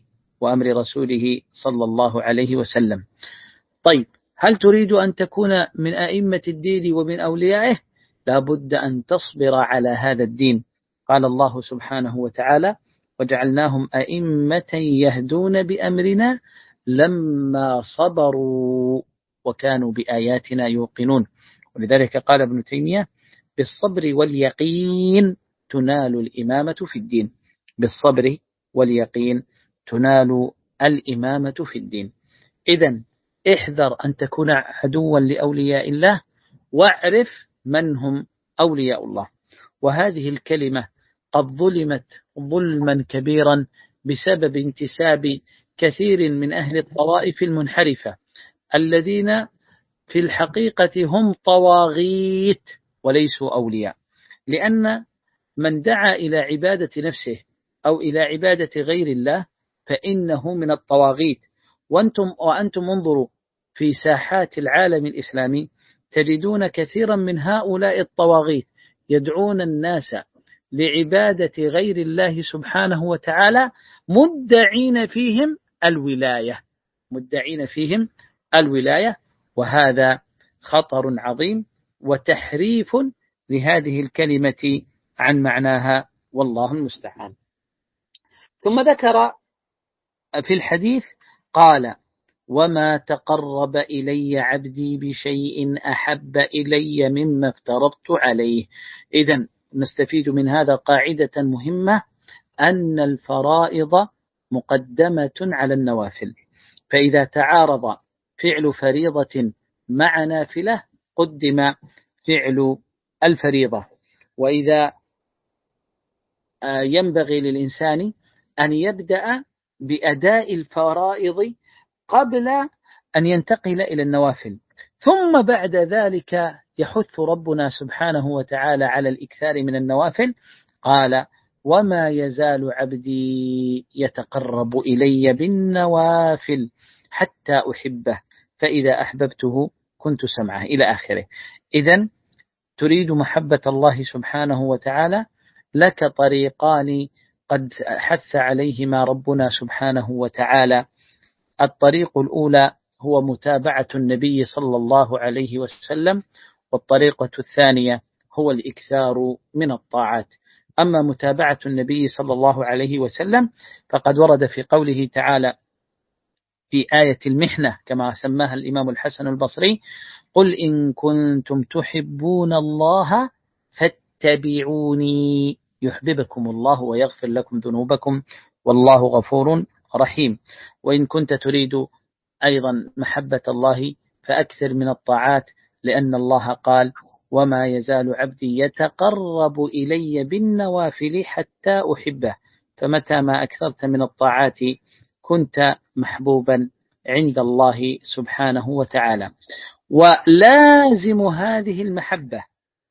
وأمر رسوله صلى الله عليه وسلم. طيب، هل تريد أن تكون من أئمة الدين ومن أوليائه؟ لا بد أن تصبر على هذا الدين. قال الله سبحانه وتعالى: وجعلناهم أئمة يهدون بأمرنا لما صبروا وكانوا بآياتنا يوقنون. ولذلك قال ابن تيمية: بالصبر واليقين تنال الإمامة في الدين. بالصبر واليقين تنال الإمامة في الدين. إذن احذر أن تكون عدوا لأولياء الله، واعرف من هم أولياء الله. وهذه الكلمة قد ظلمت ظلما كبيرا بسبب انتساب كثير من أهل الطوائف المنحرفة الذين في الحقيقة هم طواغيت وليسوا أولياء، لأن من دعا إلى عبادة نفسه أو إلى عبادة غير الله فإنه من الطواغيت. وأنتم, وأنتم انظروا في ساحات العالم الإسلامي تجدون كثيرا من هؤلاء الطواغيت يدعون الناس لعبادة غير الله سبحانه وتعالى مدعين فيهم الولاية مدعين فيهم الولاية وهذا خطر عظيم وتحريف لهذه الكلمة عن معناها، والله المستعان. ثم ذكر في الحديث قال: وما تقرب إلي عبدي بشيء أحب إلي مما افترضت عليه. إذن نستفيد من هذا قاعدة مهمة، أن الفرائض مقدمة على النوافل، فإذا تعارض فعل فريضة مع نافلة قدم فعل الفريضة. وإذا ينبغي للإنسان أن يبدأ بأداء الفرائض قبل أن ينتقل إلى النوافل، ثم بعد ذلك يحث ربنا سبحانه وتعالى على الإكثار من النوافل. قال: وما يزال عبدي يتقرب إلي بالنوافل حتى أحبه فإذا أحببته كنت سمعه، إلى آخره. إذن تريد محبة الله سبحانه وتعالى، لك طريقان قد حث عليهما ربنا سبحانه وتعالى. الطريق الأولى هو متابعة النبي صلى الله عليه وسلم، والطريقة الثانية هو الإكثار من الطاعات. أما متابعة النبي صلى الله عليه وسلم فقد ورد في قوله تعالى في آية المحنة كما سماها الإمام الحسن البصري: قل إن كنتم تحبون الله فاتبعوني يحببكم الله ويغفر لكم ذنوبكم والله غفور رحيم. وإن كنت تريد أيضا محبة الله فأكثر من الطاعات، لأن الله قال: وما يزال عبدي يتقرب إلي بالنوافل حتى أحبه. فمتى ما أكثرت من الطاعات كنت محبوبا عند الله سبحانه وتعالى. ولازم هذه المحبة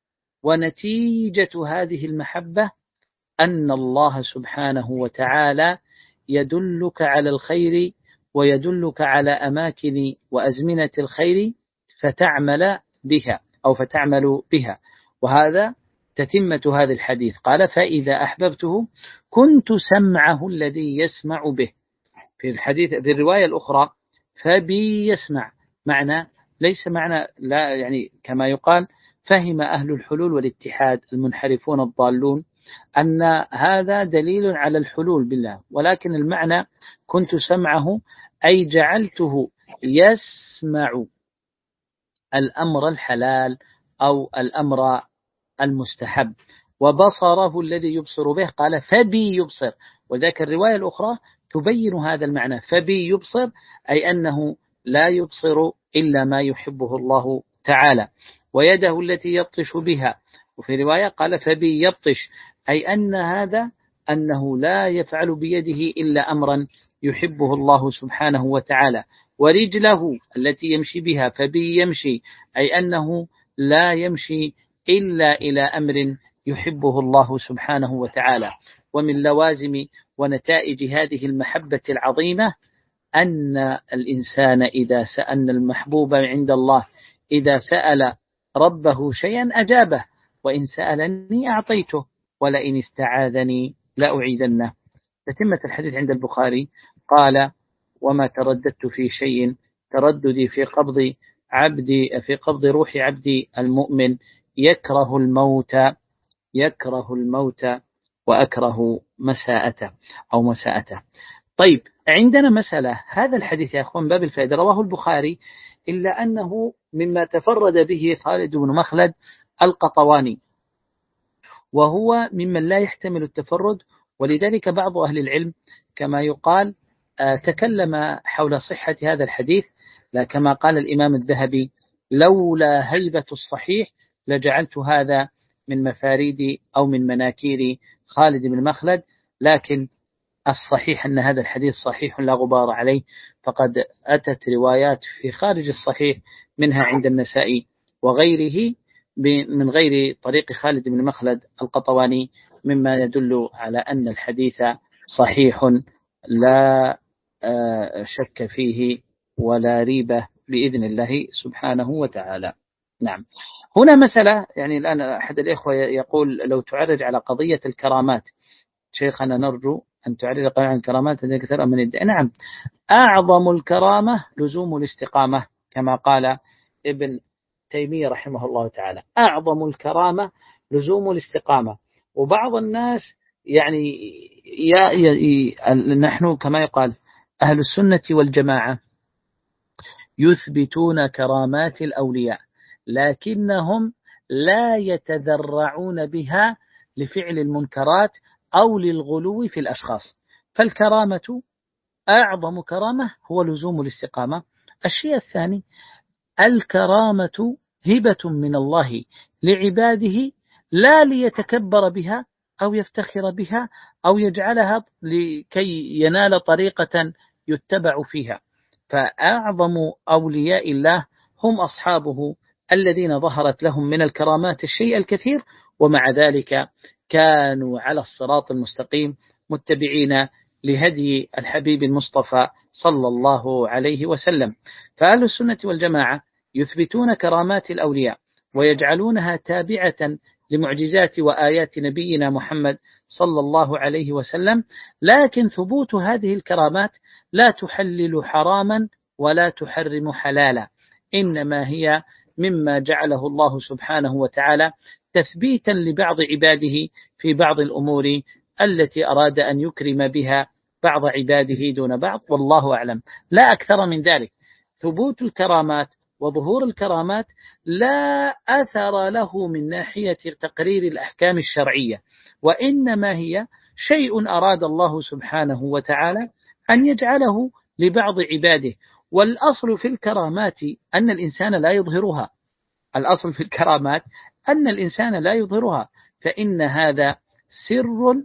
ونتيجة هذه المحبة أن الله سبحانه وتعالى يدلك على الخير ويدلك على أماكن وأزمنة الخير فتعمل بها أو فتعمل بها. وهذا تتمة هذا الحديث. قال: فإذا أحببته كنت سمعه الذي يسمع به. في الحديث في الرواية الأخرى فبي يسمع، معنى ليس معنى لا يعني كما يقال فهم أهل الحلول والاتحاد المنحرفون الضالون أن هذا دليل على الحلول بالله، ولكن المعنى كنت سمعه أي جعلته يسمع الأمر الحلال أو الأمر المستحب، وبصره الذي يبصر به. قال: فبي يبصر. وذاك الرواية الأخرى تبين هذا المعنى، فبي يبصر أي أنه لا يبصر إلا ما يحبه الله تعالى. ويده التي يبطش بها، وفي رواية قال: فبي يبطش أي أن هذا أنه لا يفعل بيده إلا أمرا يحبه الله سبحانه وتعالى. ورجله التي يمشي بها فبي يمشي أي أنه لا يمشي إلا إلى أمر يحبه الله سبحانه وتعالى. ومن لوازم ونتائج هذه المحبة العظيمة أن الإنسان إذا سأل المحبوب عند الله إذا سأل ربه شيئا أجابه، وإن سألني أعطيته ولئن استعاذني لأعيذنه. تتمة الحديث عند البخاري قال وما ترددت في شيء ترددي في قبض عبدي في قبض روح عبدي المؤمن يكره الموت يكره الموت وأكره مساءته أو مساءته. طيب عندنا مسألة، هذا الحديث يا أخوان باب الفائدة رواه البخاري، إلا أنه مما تفرد به خالد بن مخلد القطواني، وهو ممن لا يحتمل التفرد، ولذلك بعض أهل العلم كما يقال تكلم حول صحة هذا الحديث، لا كما قال الإمام الذهبي لولا هيبة الصحيح لجعلت هذا من مفاريد أو من مناكير خالد بن مخلد، لكن الصحيح أن هذا الحديث صحيح لا غبار عليه، فقد أتت روايات في خارج الصحيح منها عند النسائي وغيره من غير طريق خالد بن مخلد القطواني، مما يدل على أن الحديث صحيح لا شك فيه ولا ريبة بإذن الله سبحانه وتعالى. نعم. هنا مسألة، يعني الآن أحد الإخوة يقول لو تعرج على قضية الكرامات شيخنا نرجو أن تعرض عن الكرامات التي كثيرا من الدين. نعم، أعظم الكرامة لزوم الاستقامة كما قال ابن تيمية رحمه الله تعالى، أعظم الكرامة لزوم الاستقامة. وبعض الناس يعني يا يا نحن كما يقال أهل السنة والجماعة يثبتون كرامات الأولياء، لكنهم لا يتذرعون بها لفعل المنكرات أو للغلو في الأشخاص. فالكرامة أعظم كرامة هو لزوم الاستقامة. الشيء الثاني، الكرامة هبة من الله لعباده لا ليتكبر بها أو يفتخر بها أو يجعلها لكي ينال طريقة يتبع فيها. فأعظم أولياء الله هم أصحابه الذين ظهرت لهم من الكرامات الشيء الكثير، ومع ذلك كانوا على الصراط المستقيم متبعين لهدي الحبيب المصطفى صلى الله عليه وسلم. فأهل السنة والجماعة يثبتون كرامات الأولياء ويجعلونها تابعة لمعجزات وآيات نبينا محمد صلى الله عليه وسلم، لكن ثبوت هذه الكرامات لا تحلل حراما ولا تحرم حلالا، إنما هي مما جعله الله سبحانه وتعالى تثبيتا لبعض عباده في بعض الأمور التي أراد أن يكرم بها بعض عباده دون بعض، والله أعلم، لا أكثر من ذلك. ثبوت الكرامات وظهور الكرامات لا أثر له من ناحية تقرير الأحكام الشرعية، وإنما هي شيء أراد الله سبحانه وتعالى أن يجعله لبعض عباده. والأصل في الكرامات أن الإنسان لا يظهرها، الأصل في الكرامات أن الإنسان لا يظهرها، فإن هذا سر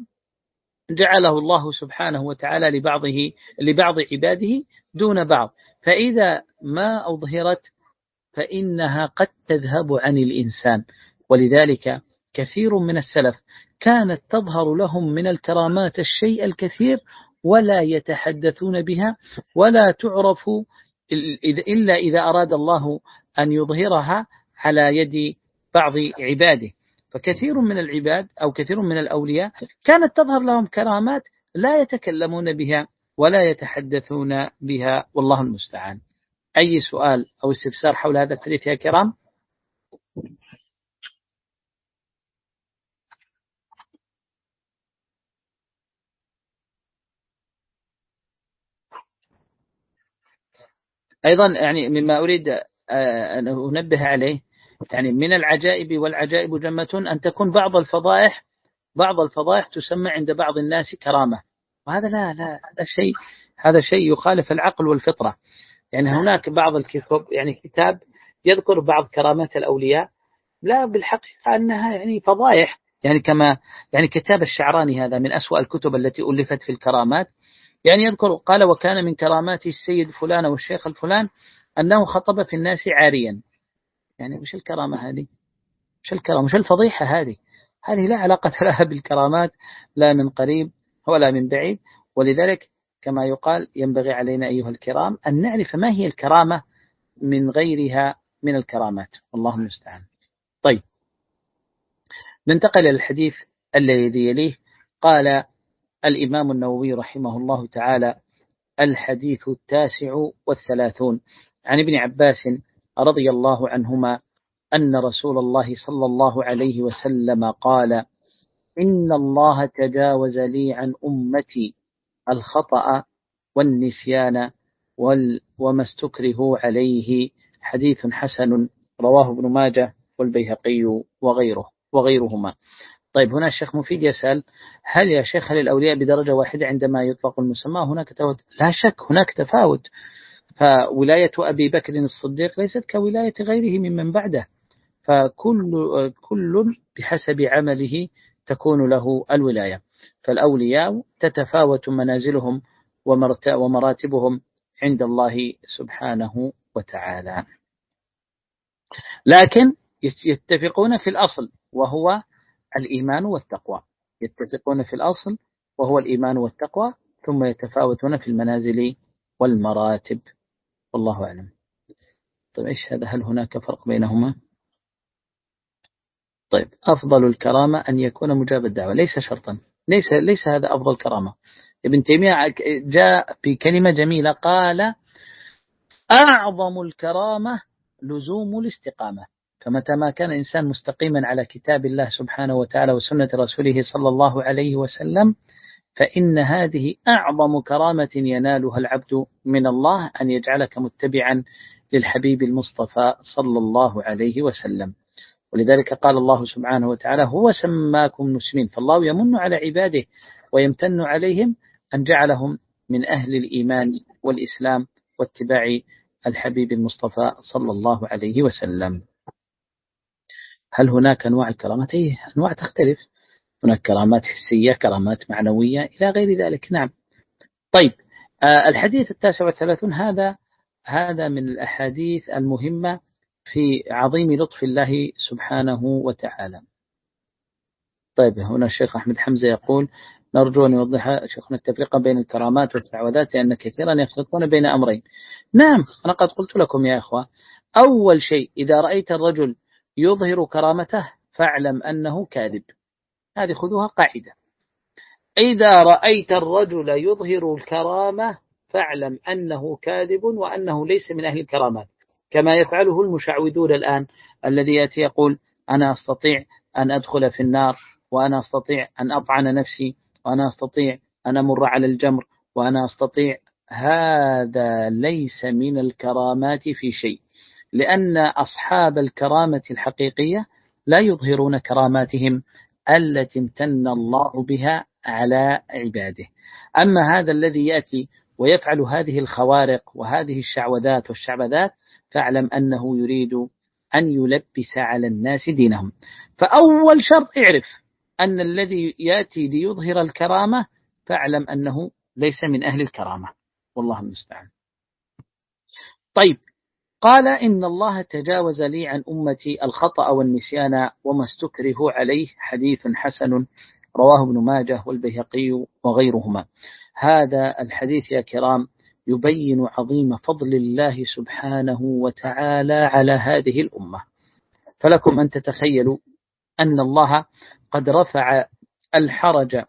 جعله الله سبحانه وتعالى لبعضه لبعض عباده دون بعض، فإذا ما أظهرت فإنها قد تذهب عن الإنسان. ولذلك كثير من السلف كانت تظهر لهم من الكرامات الشيء الكثير ولا يتحدثون بها ولا تعرف إلا إذا أراد الله أن يظهرها على يد بعض عباده. فكثير من العباد أو كثير من الأولياء كانت تظهر لهم كرامات لا يتكلمون بها ولا يتحدثون بها، والله المستعان. أي سؤال أو استفسار حول هذا الحديث يا كرام؟ أيضا يعني مما أريد أن أنبه عليه، يعني من العجائب والعجائب جمة أن تكون بعض الفضائح بعض الفضائح تسمى عند بعض الناس كرامة، وهذا لا لا هذا شيء هذا شيء يخالف العقل والفطرة. يعني هناك بعض الكتب يعني كتاب يذكر بعض كرامات الأولياء، لا بالحقيقة أنها يعني فضائح، يعني كما يعني كتاب الشعراني هذا من أسوأ الكتب التي ألفت في الكرامات. يعني يذكر قال وكان من كرامات السيد فلان والشيخ الفلان أنه خطب في الناس عاريا. يعني مش الكرامة هذه، مش الكرامة، مش الفضيحة هذه، هذه لا علاقة لها بالكرامات لا من قريب ولا من بعيد. ولذلك كما يقال ينبغي علينا أيها الكرام أن نعرف ما هي الكرامة من غيرها من الكرامات، والله المستعان. طيب ننتقل إلى الحديث الذي يليه. قال الإمام النووي رحمه الله تعالى الحديث التاسع والثلاثون عن ابن عباس رضي الله عنهما أن رسول الله صلى الله عليه وسلم قال: إن الله تجاوز لي عن أمتي الخطأ والنسيان وما استكرهوا عليه، حديث حسن رواه ابن ماجه والبيهقي وغيره وغيرهما. طيب، هنا الشيخ مفيد يسأل: هل يا شيخ هل الأولياء بدرجة واحدة عندما يطلق المسمى؟ هناك تفاوت. لا شك هناك تفاوت، فولاية أبي بكر الصديق ليست كولاية غيره ممن بعده، فكل كل بحسب عمله تكون له الولاية. فالأولياء تتفاوت منازلهم ومراتبهم عند الله سبحانه وتعالى، لكن يتفقون في الأصل وهو الإيمان والتقوى، يتفقون في الأصل وهو الإيمان والتقوى، ثم يتفاوتون في المنازل والمراتب، والله أعلم. طيب، إيش هذا؟ هل هناك فرق بينهما؟ طيب، أفضل الكرامة أن يكون مجاب الدعوة، ليس شرطا، ليس ليس هذا أفضل كرامة. ابن تيمية جاء بكلمة جميلة، قال: أعظم الكرامة لزوم الاستقامة. فمتى ما كان إنسان مستقيما على كتاب الله سبحانه وتعالى وسنة رسوله صلى الله عليه وسلم، فإن هذه أعظم كرامة ينالها العبد من الله، أن يجعلك متبعا للحبيب المصطفى صلى الله عليه وسلم. ولذلك قال الله سبحانه وتعالى: هو سماكم مسلمين. فالله يمن على عباده ويمتن عليهم أن جعلهم من أهل الإيمان والإسلام واتباع الحبيب المصطفى صلى الله عليه وسلم. هل هناك أنواع الكرامات؟ أنواع تختلف، هناك كرامات حسية، كرامات معنوية، إلى غير ذلك. نعم. طيب، آه الحديث التاسع والثلاثون هذا هذا من الأحاديث المهمة في عظيم لطف الله سبحانه وتعالى. طيب، هنا الشيخ أحمد حمزة يقول: نرجو أن يوضح شيخنا التفرقة بين الكرامات والتعوذات، لأن كثيرا يخلطون بين أمرين. نعم، أنا قد قلت لكم يا أخوة، أول شيء إذا رأيت الرجل يظهر كرامته فاعلم أنه كاذب، هذه خذوها قاعدة. إذا رأيت الرجل يظهر الكرامة فاعلم أنه كاذب وأنه ليس من أهل الكرامات، كما يفعله المشعوذون الآن، الذي يأتي يقول: أنا أستطيع أن أدخل في النار، وأنا أستطيع أن أطعن نفسي، وأنا أستطيع أن أمر على الجمر، وأنا أستطيع. هذا ليس من الكرامات في شيء، لأن أصحاب الكرامة الحقيقية لا يظهرون كراماتهم التي امتن الله بها على عباده. أما هذا الذي يأتي ويفعل هذه الخوارق وهذه الشعوذات والشعبذات، فاعلم أنه يريد أن يلبس على الناس دينهم. فأول شرط اعرف أن الذي يأتي ليظهر الكرامة فاعلم أنه ليس من أهل الكرامة، والله المستعان. طيب، قال: إن الله تجاوز لي عن أمتي الخطأ والنسيان وما استكره عليه، حديث حسن رواه ابن ماجه والبيهقي وغيرهما. هذا الحديث يا كرام يبين عظيم فضل الله سبحانه وتعالى على هذه الأمة. فلكم أن تتخيلوا أن الله قد رفع الحرج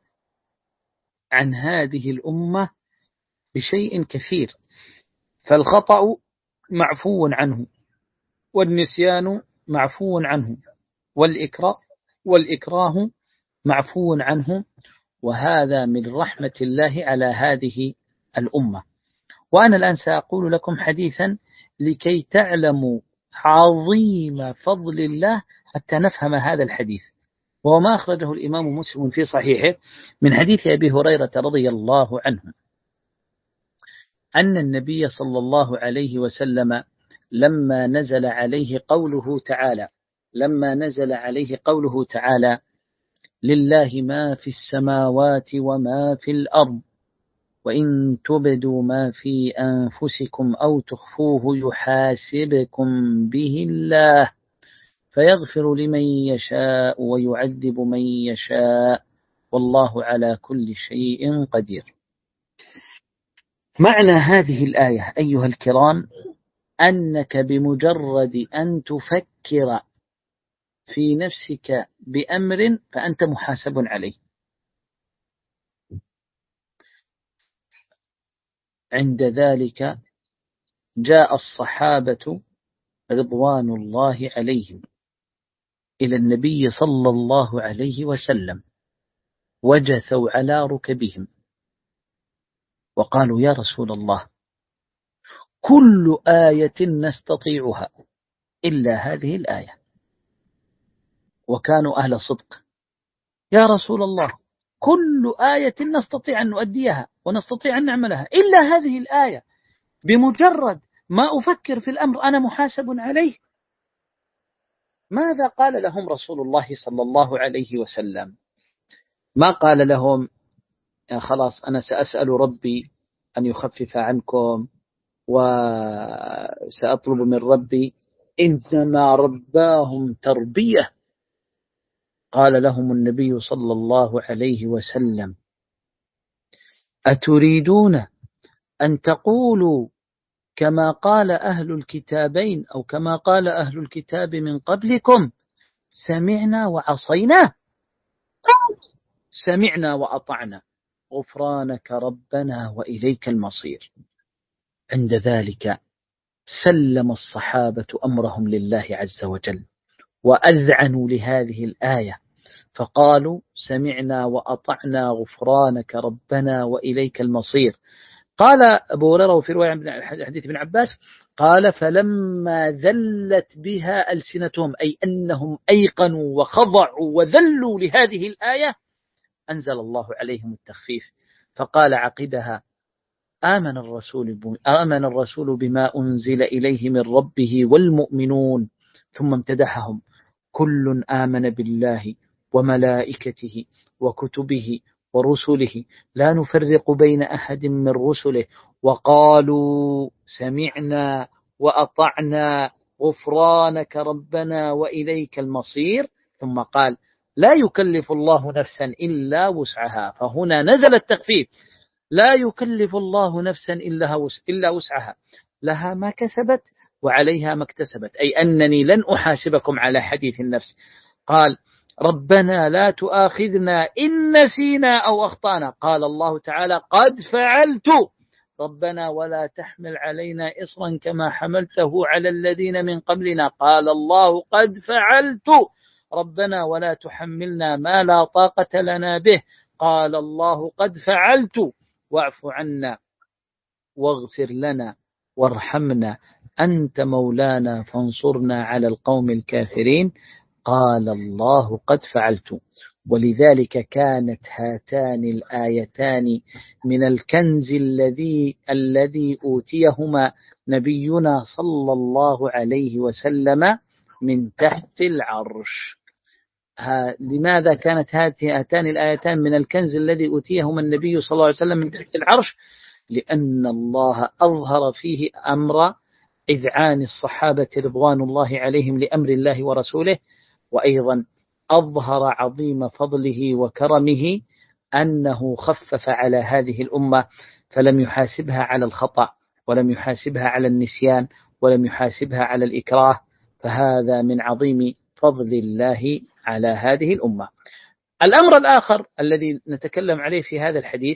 عن هذه الأمة بشيء كثير، فالخطأ معفو عنه، والنسيان معفو عنه، والإكراه والإكراه معفو عنه، وهذا من رحمة الله على هذه الأمة. وأنا الآن سأقول لكم حديثا لكي تعلموا عظيم فضل الله حتى نفهم هذا الحديث، وهو ما أخرجه الإمام مسلم في صحيحه من حديث أبي هريرة رضي الله عنه أن النبي صلى الله عليه وسلم لما نزل عليه قوله تعالى لما نزل عليه قوله تعالى: لله ما في السماوات وما في الأرض وإن تبدوا ما في أنفسكم أو تخفوه يحاسبكم به الله فيغفر لمن يشاء ويعذب من يشاء والله على كل شيء قدير. معنى هذه الآية أيها الكرام أنك بمجرد أن تفكر في نفسك بأمر فأنت محاسب عليه. عند ذلك جاء الصحابة رضوان الله عليهم إلى النبي صلى الله عليه وسلم، وجثوا على ركبهم وقالوا: يا رسول الله، كل آية نستطيعها إلا هذه الآية. وكانوا أهل صدق. يا رسول الله، كل آية نستطيع أن نؤديها ونستطيع أن نعملها إلا هذه الآية، بمجرد ما أفكر في الأمر أنا محاسب عليه. ماذا قال لهم رسول الله صلى الله عليه وسلم؟ ما قال لهم: خلاص أنا سأسأل ربي أن يخفف عنكم وسأطلب من ربي، إنما رباهم تربية. قال لهم النبي صلى الله عليه وسلم: أتريدون أن تقولوا كما قال أهل الكتابين أو كما قال أهل الكتاب من قبلكم: سمعنا وعصينا؟ سمعنا وأطعنا، غفرانك ربنا وإليك المصير. عند ذلك سلم الصحابة أمرهم لله عز وجل، وأذعنوا لهذه الآية، فقالوا: سمعنا وأطعنا غفرانك ربنا وإليك المصير. قال أبو هريرة في رواية من حديث ابن عباس قال: فلما ذلت بها ألسنتهم، أي أنهم أيقنوا وخضعوا وذلوا لهذه الآية، أنزل الله عليهم التخفيف، فقال عقبها: آمن الرسول آمن الرسول بما أنزل إليه من ربه والمؤمنون، ثم امتدحهم: كل آمن بالله وملائكته وكتبه ورسله لا نفرق بين أحد من رسله، وقالوا: سمعنا وأطعنا غفرانك ربنا وإليك المصير. ثم قال: لا يكلف الله نفسا إلا وسعها. فهنا نزل التخفيف: لا يكلف الله نفسا إلا وسعها، لها ما كسبت وعليها ما اكتسبت، أي أنني لن أحاسبكم على حديث النفس. قال: ربنا لا تؤاخذنا إن نسينا أو أخطأنا. قال الله تعالى: قد فعلت. ربنا ولا تحمل علينا إصرا كما حملته على الذين من قبلنا. قال الله: قد فعلت. ربنا ولا تحملنا ما لا طاقة لنا به. قال الله: قد فعلت. واعف عنا واغفر لنا وارحمنا أنت مولانا فانصرنا على القوم الكافرين. قال الله: قد فعلت. ولذلك كانت هاتان الآيتان من الكنز الذي الذي أوتيهما نبينا صلى الله عليه وسلم من تحت العرش. لماذا كانت هاتان الآيتان من الكنز الذي أوتيهما النبي صلى الله عليه وسلم من تحت العرش؟ لأن الله أظهر فيه أمر إذعان الصحابة رضوان الله عليهم لأمر الله ورسوله، وأيضا أظهر عظيم فضله وكرمه أنه خفف على هذه الأمة، فلم يحاسبها على الخطأ، ولم يحاسبها على النسيان، ولم يحاسبها على الإكراه، فهذا من عظيم فضل الله على هذه الأمة. الأمر الآخر الذي نتكلم عليه في هذا الحديث: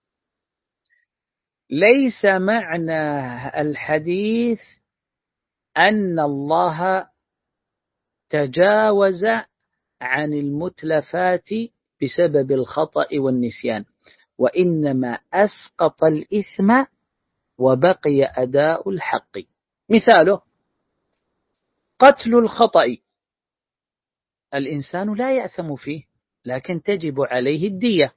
ليس معنى الحديث أن الله تجاوز عن المتلفات بسبب الخطأ والنسيان، وإنما أسقط الإثم وبقي أداء الحق. مثاله: قتل الخطأ، الإنسان لا يأثم فيه لكن تجب عليه الدية.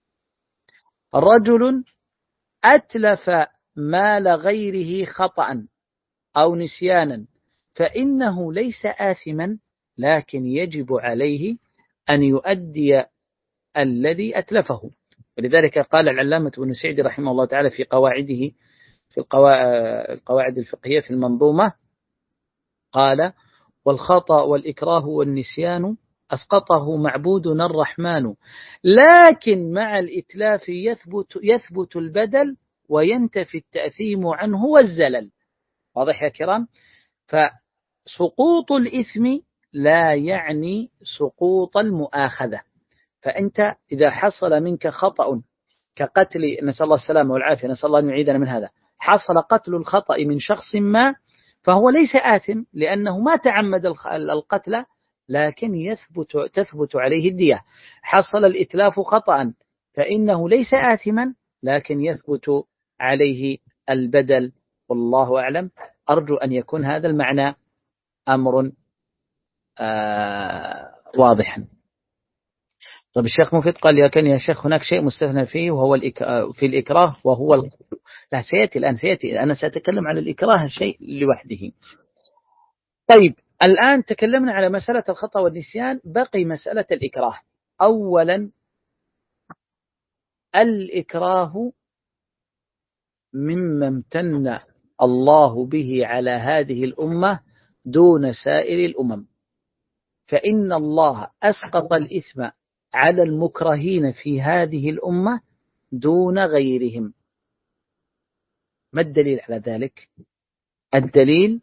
رجل أتلف مال غيره خطأ أو نسيانا، فإنه ليس آثما لكن يجب عليه أن يؤدي الذي أتلفه. ولذلك قال العلامة ابن سعدي رحمه الله تعالى في قواعده في القواعد الفقهية في المنظومة، قال: والخطأ والإكراه والنسيان أسقطه معبودنا الرحمن، لكن مع الإتلاف يثبت, يثبت البدل وينتفي التأثيم عنه والزلل. واضح يا كرام؟ فسقوط الإثم لا يعني سقوط المؤاخذة. فأنت إذا حصل منك خطأ كقتل، نسأل الله السلامة والعافية، نسأل الله أن يعيدنا من هذا، حصل قتل الخطأ من شخص ما فهو ليس آثم لأنه ما تعمد القتل، لكن يثبت تثبت عليه الدية. حصل الإتلاف خطأ فإنه ليس آثما لكن يثبت عليه البدل، والله أعلم. أرجو أن يكون هذا المعنى أمر آه واضحا. طيب الشيخ مفيد قال لكن يا شيخ هناك شيء مستثنى فيه وهو في الإكراه وهو ال... لا سيأتي الآن سيأتي أنا سأتكلم على الإكراه شيء لوحده. طيب الآن تكلمنا على مسألة الخطأ والنسيان، بقي مسألة الإكراه. أولا الإكراه مما امتن الله به على هذه الأمة دون سائر الأمم، فإن الله أسقط الإثم على المكرهين في هذه الأمة دون غيرهم. ما الدليل على ذلك؟ الدليل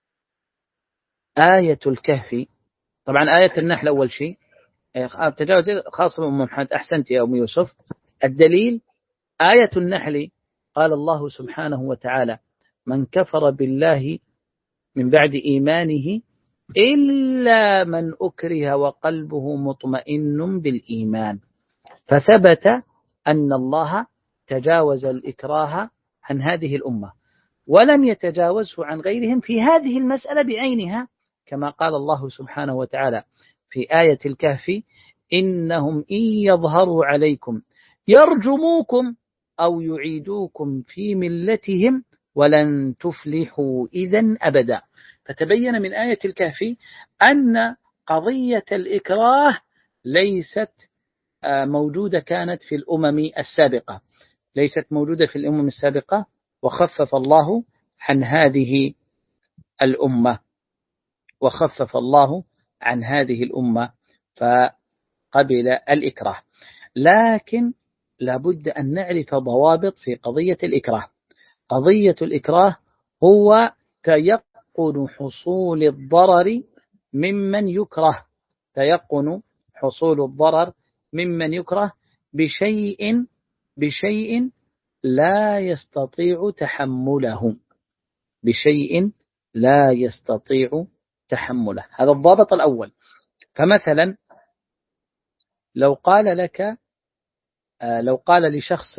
آية الكهف، طبعا آية النحل أول شيء، تجاوز خاصة أم محمد، أحسنت يا أم يوسف. الدليل آية النحل، قال الله سبحانه وتعالى من كفر بالله من بعد إيمانه إلا من أكره وقلبه مطمئن بالإيمان، فثبت أن الله تجاوز الإكراه عن هذه الأمة ولم يتجاوزه عن غيرهم في هذه المسألة بعينها، كما قال الله سبحانه وتعالى في آية الكهف إنهم إن يظهروا عليكم يرجموكم أو يعيدوكم في ملتهم ولن تفلحوا إذن أبدا. فتبين من آية الكهف أن قضية الإكراه ليست موجودة كانت في الأمم السابقة، ليست موجودة في الأمم السابقة، وخفف الله عن هذه الأمة وخفف الله عن هذه الأمة فقبل الإكراه. لكن لابد أن نعرف ضوابط في قضية الإكراه. قضية الإكراه هو تيقن حصول الضرر ممن يكره، تيقن حصول الضرر ممن يكره بشيء بشيء لا يستطيع تحمله، بشيء لا يستطيع تحمله. هذا الضابط الأول. فمثلا لو قال لك لو قال لشخص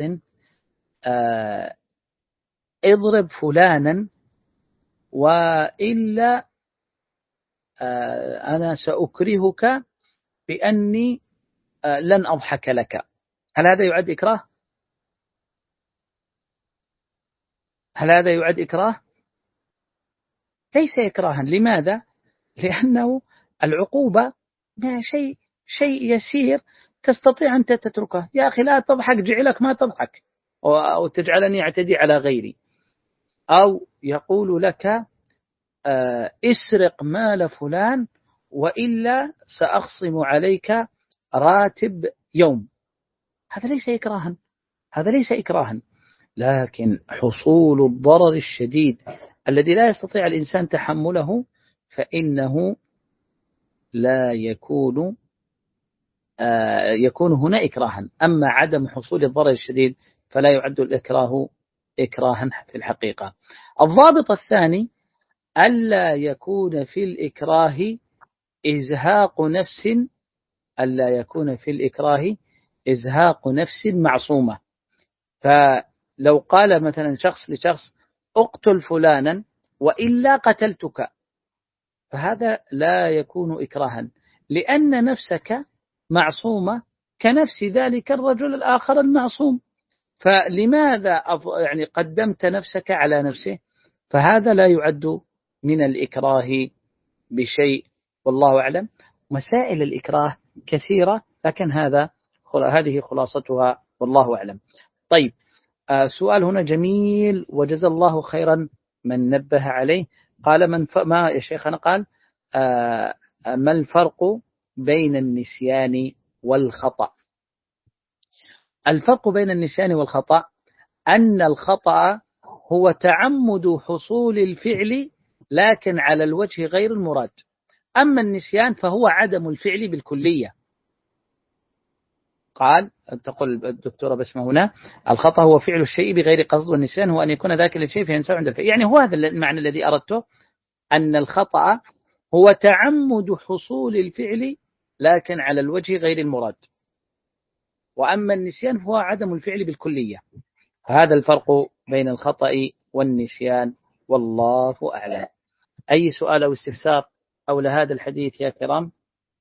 اضرب فلانا وإلا أنا سأكرهك بأني لن أضحك لك، هل هذا يعد إكراه؟ هل هذا يعد إكراه؟ ليس إكراها. لماذا؟ لأنه العقوبة شيء شيء يسير تستطيع أن تتركه. يا أخي لا تضحك، جعلك ما تضحك أو تجعلني أعتدي على غيري. أو يقول لك اسرق مال فلان وإلا سأخصم عليك راتب يوم، هذا ليس إكراها، هذا ليس إكراها. لكن حصول الضرر الشديد الذي لا يستطيع الإنسان تحمله فإنه لا يكون آه يكون هنا إكراها. أما عدم حصول الضرر الشديد فلا يعد الإكراه إكراها في الحقيقة. الضابط الثاني ألا يكون في الإكراه إزهاق نفس ألا يكون في الإكراه إزهاق نفس معصومة. فلو قال مثلا شخص لشخص اقتل فلانا وإلا قتلتك، فهذا لا يكون إكراها، لأن نفسك معصومة كنفس ذلك الرجل الآخر المعصوم، فلماذا يعني قدمت نفسك على نفسه؟ فهذا لا يعد من الإكراه بشيء، والله أعلم. مسائل الإكراه كثيرة لكن هذا هذه خلاصتها والله أعلم. طيب آه سؤال هنا جميل وجزا الله خيرا من نبه عليه. قال من ف... ما يا شيخنا قال آه ما الفرق بين النسيان والخطأ؟ الفرق بين النسيان والخطأ أن الخطأ هو تعمد حصول الفعل لكن على الوجه غير المراد، أما النسيان فهو عدم الفعل بالكلية. قال تقول الدكتورة بسمة هنا الخطأ هو فعل الشيء بغير قصد، والنسيان هو أن يكون ذاك الشيء فينساه عند الفعل. يعني هو هذا المعنى الذي أردته، أن الخطأ هو تعمد حصول الفعل لكن على الوجه غير المراد، وأما النسيان فهو عدم الفعل بالكلية. هذا الفرق بين الخطأ والنسيان، والله أعلم. أي سؤال أو استفسار حول هذا الحديث يا كرام؟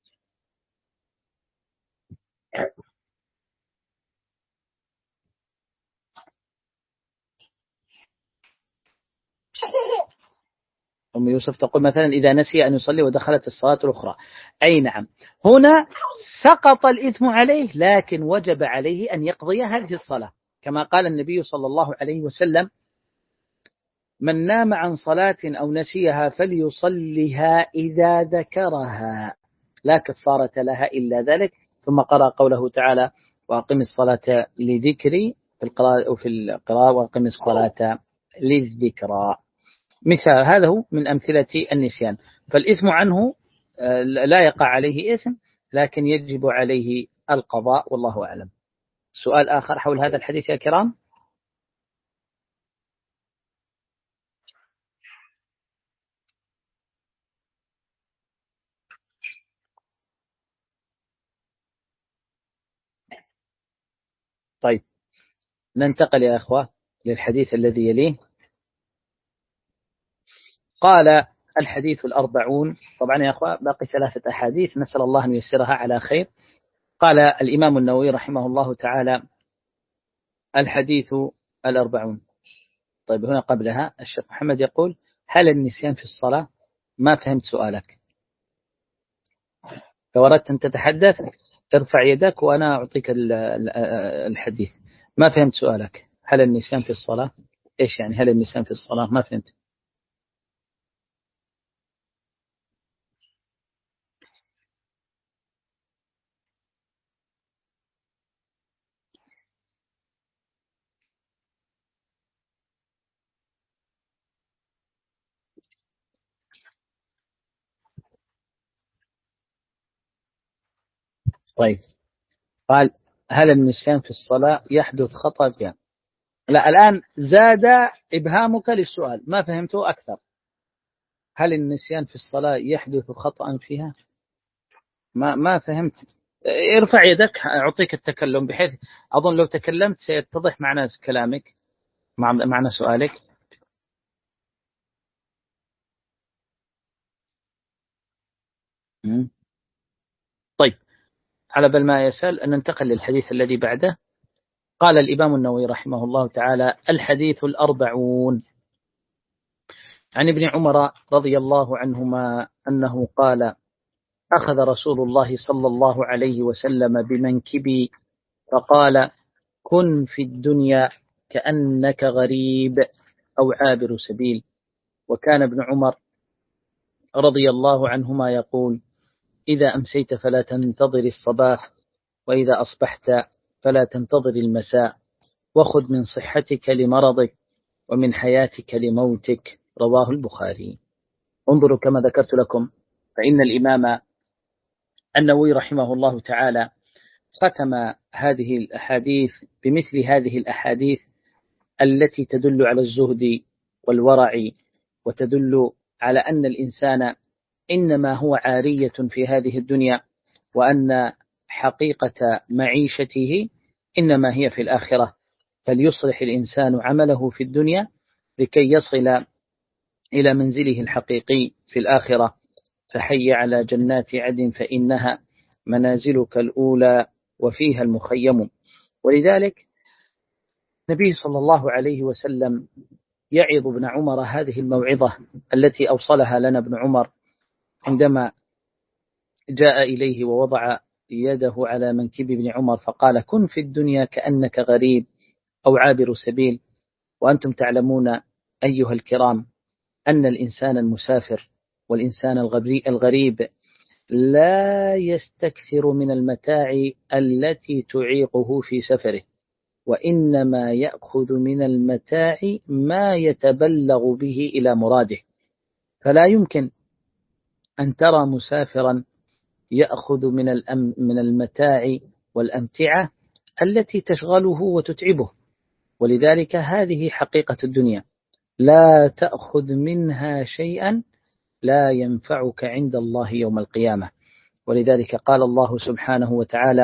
أم يوسف تقول مثلا إذا نسي أن يصلي ودخلت الصلاة الأخرى، أي نعم، هنا سقط الإثم عليه لكن وجب عليه أن يقضي هذه الصلاة، كما قال النبي صلى الله عليه وسلم: من نام عن صلاة أو نسيها فليصلها إذا ذكرها لا كفارة لها إلا ذلك. ثم قرأ قوله تعالى: وأقم الصلاة لذكري في القراءة وفي القراءة وأقم الصلاة للذكرى. مثال هذا هو من أمثلة النسيان، فالإثم عنه لا يقع عليه إثم لكن يجب عليه القضاء، والله أعلم. سؤال آخر حول هذا الحديث يا كرام؟ طيب ننتقل يا أخوة للحديث الذي يليه. قال الحديث الأربعون، طبعا يا أخوة باقي ثلاثة أحاديث نسأل الله أن ييسرها على خير. قال الإمام النووي رحمه الله تعالى: الحديث الأربعون. طيب هنا قبلها الشيخ محمد يقول: هل النسيان في الصلاة؟ ما فهمت سؤالك. لو أردت أن تتحدث ارفع يدك وأنا أعطيك الحديث. ما فهمت سؤالك. هل النسيان في الصلاة؟ إيش يعني هل النسيان في الصلاة؟ ما فهمت. طيب قال: هل النسيان في الصلاة يحدث خطأ فيها؟ لا، الآن زاد إبهامك للسؤال، ما فهمته أكثر. هل النسيان في الصلاة يحدث خطأ فيها؟ ما ما فهمت. ارفع يدك أعطيك التكلم، بحيث أظن لو تكلمت سيتضح معنى كلامك، معنى سؤالك. طيب على بال ما يسأل أن ننتقل للحديث الذي بعده. قال الإمام النووي رحمه الله تعالى: الحديث الأربعون عن ابن عمر رضي الله عنهما أنه قال: أخذ رسول الله صلى الله عليه وسلم بمنكبي فقال: كن في الدنيا كأنك غريب أو عابر سبيل. وكان ابن عمر رضي الله عنهما يقول: إذا أمسيت فلا تنتظر الصباح، وإذا أصبحت فلا تنتظر المساء، وخذ من صحتك لمرضك ومن حياتك لموتك. رواه البخاري. انظروا كما ذكرت لكم، فإن الإمام النووي رحمه الله تعالى ختم هذه الأحاديث بمثل هذه الأحاديث التي تدل على الزهد والورع، وتدل على أن الإنسان إنما هو عارية في هذه الدنيا، وأن حقيقة معيشته إنما هي في الآخرة، فليصلح الإنسان عمله في الدنيا لكي يصل إلى منزله الحقيقي في الآخرة. فحي على جنات عدن فإنها منازلك الأولى وفيها المخيم. ولذلك النبي صلى الله عليه وسلم يعظ ابن عمر هذه الموعظة التي أوصلها لنا ابن عمر عندما جاء إليه ووضع يده على منكب ابن عمر فقال: كن في الدنيا كأنك غريب أو عابر سبيل. وأنتم تعلمون أيها الكرام أن الإنسان المسافر والإنسان الغريب لا يستكثر من المتاع التي تعيقه في سفره، وإنما يأخذ من المتاع ما يتبلغ به إلى مراده. فلا يمكن أن ترى مسافرا يأخذ من من المتاع والأمتعة التي تشغله وتتعبه. ولذلك هذه حقيقة الدنيا، لا تأخذ منها شيئا لا ينفعك عند الله يوم القيامة. ولذلك قال الله سبحانه وتعالى: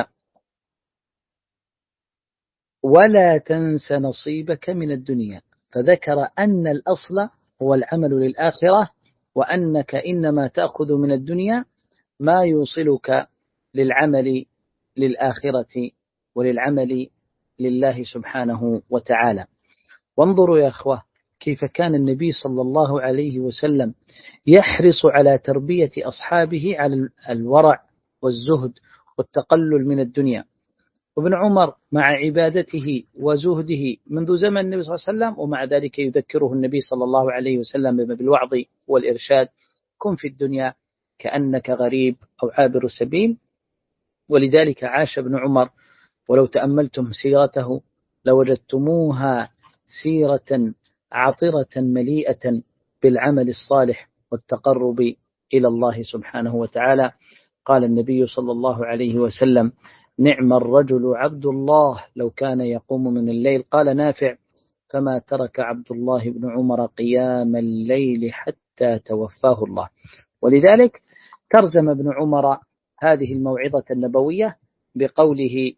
ولا تنس نصيبك من الدنيا، فذكر أن الأصل هو العمل للآخرة، وأنك إنما تأخذ من الدنيا ما يوصلك للعمل للآخرة وللعمل لله سبحانه وتعالى. وانظروا يا أخوة كيف كان النبي صلى الله عليه وسلم يحرص على تربية أصحابه على الورع والزهد والتقلل من الدنيا. وابن عمر مع عبادته وزهده منذ زمن النبي صلى الله عليه وسلم، ومع ذلك يذكره النبي صلى الله عليه وسلم بالوعظ والإرشاد: كن في الدنيا كأنك غريب أو عابر سبيل. ولذلك عاش ابن عمر، ولو تأملتم سيرته لوجدتموها سيرة عطرة مليئة بالعمل الصالح والتقرب إلى الله سبحانه وتعالى. قال النبي صلى الله عليه وسلم: نعم الرجل عبد الله لو كان يقوم من الليل. قال نافع: فما ترك عبد الله بن عمر قيام الليل حتى توفاه الله. ولذلك ترجم ابن عمر هذه الموعظة النبوية بقوله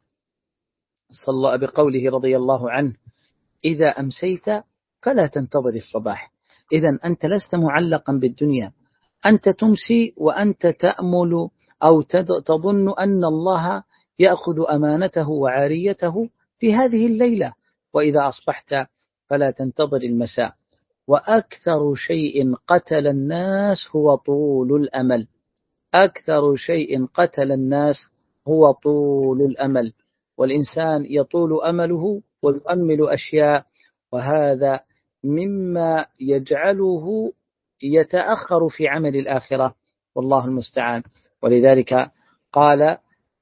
صلى بقوله رضي الله عنه: إذا أمسيت فلا تنتظر الصباح. إذن أنت لست معلقا بالدنيا، أنت تمسي وأنت تأمل أو تظن أن الله يأخذ أمانته وعاريته في هذه الليلة، وإذا أصبحت فلا تنتظر المساء. وأكثر شيء قتل الناس هو طول الأمل، أكثر شيء قتل الناس هو طول الأمل. والإنسان يطول أمله ويؤمل أشياء، وهذا مما يجعله يتأخر في عمل الآخرة، والله المستعان. ولذلك قال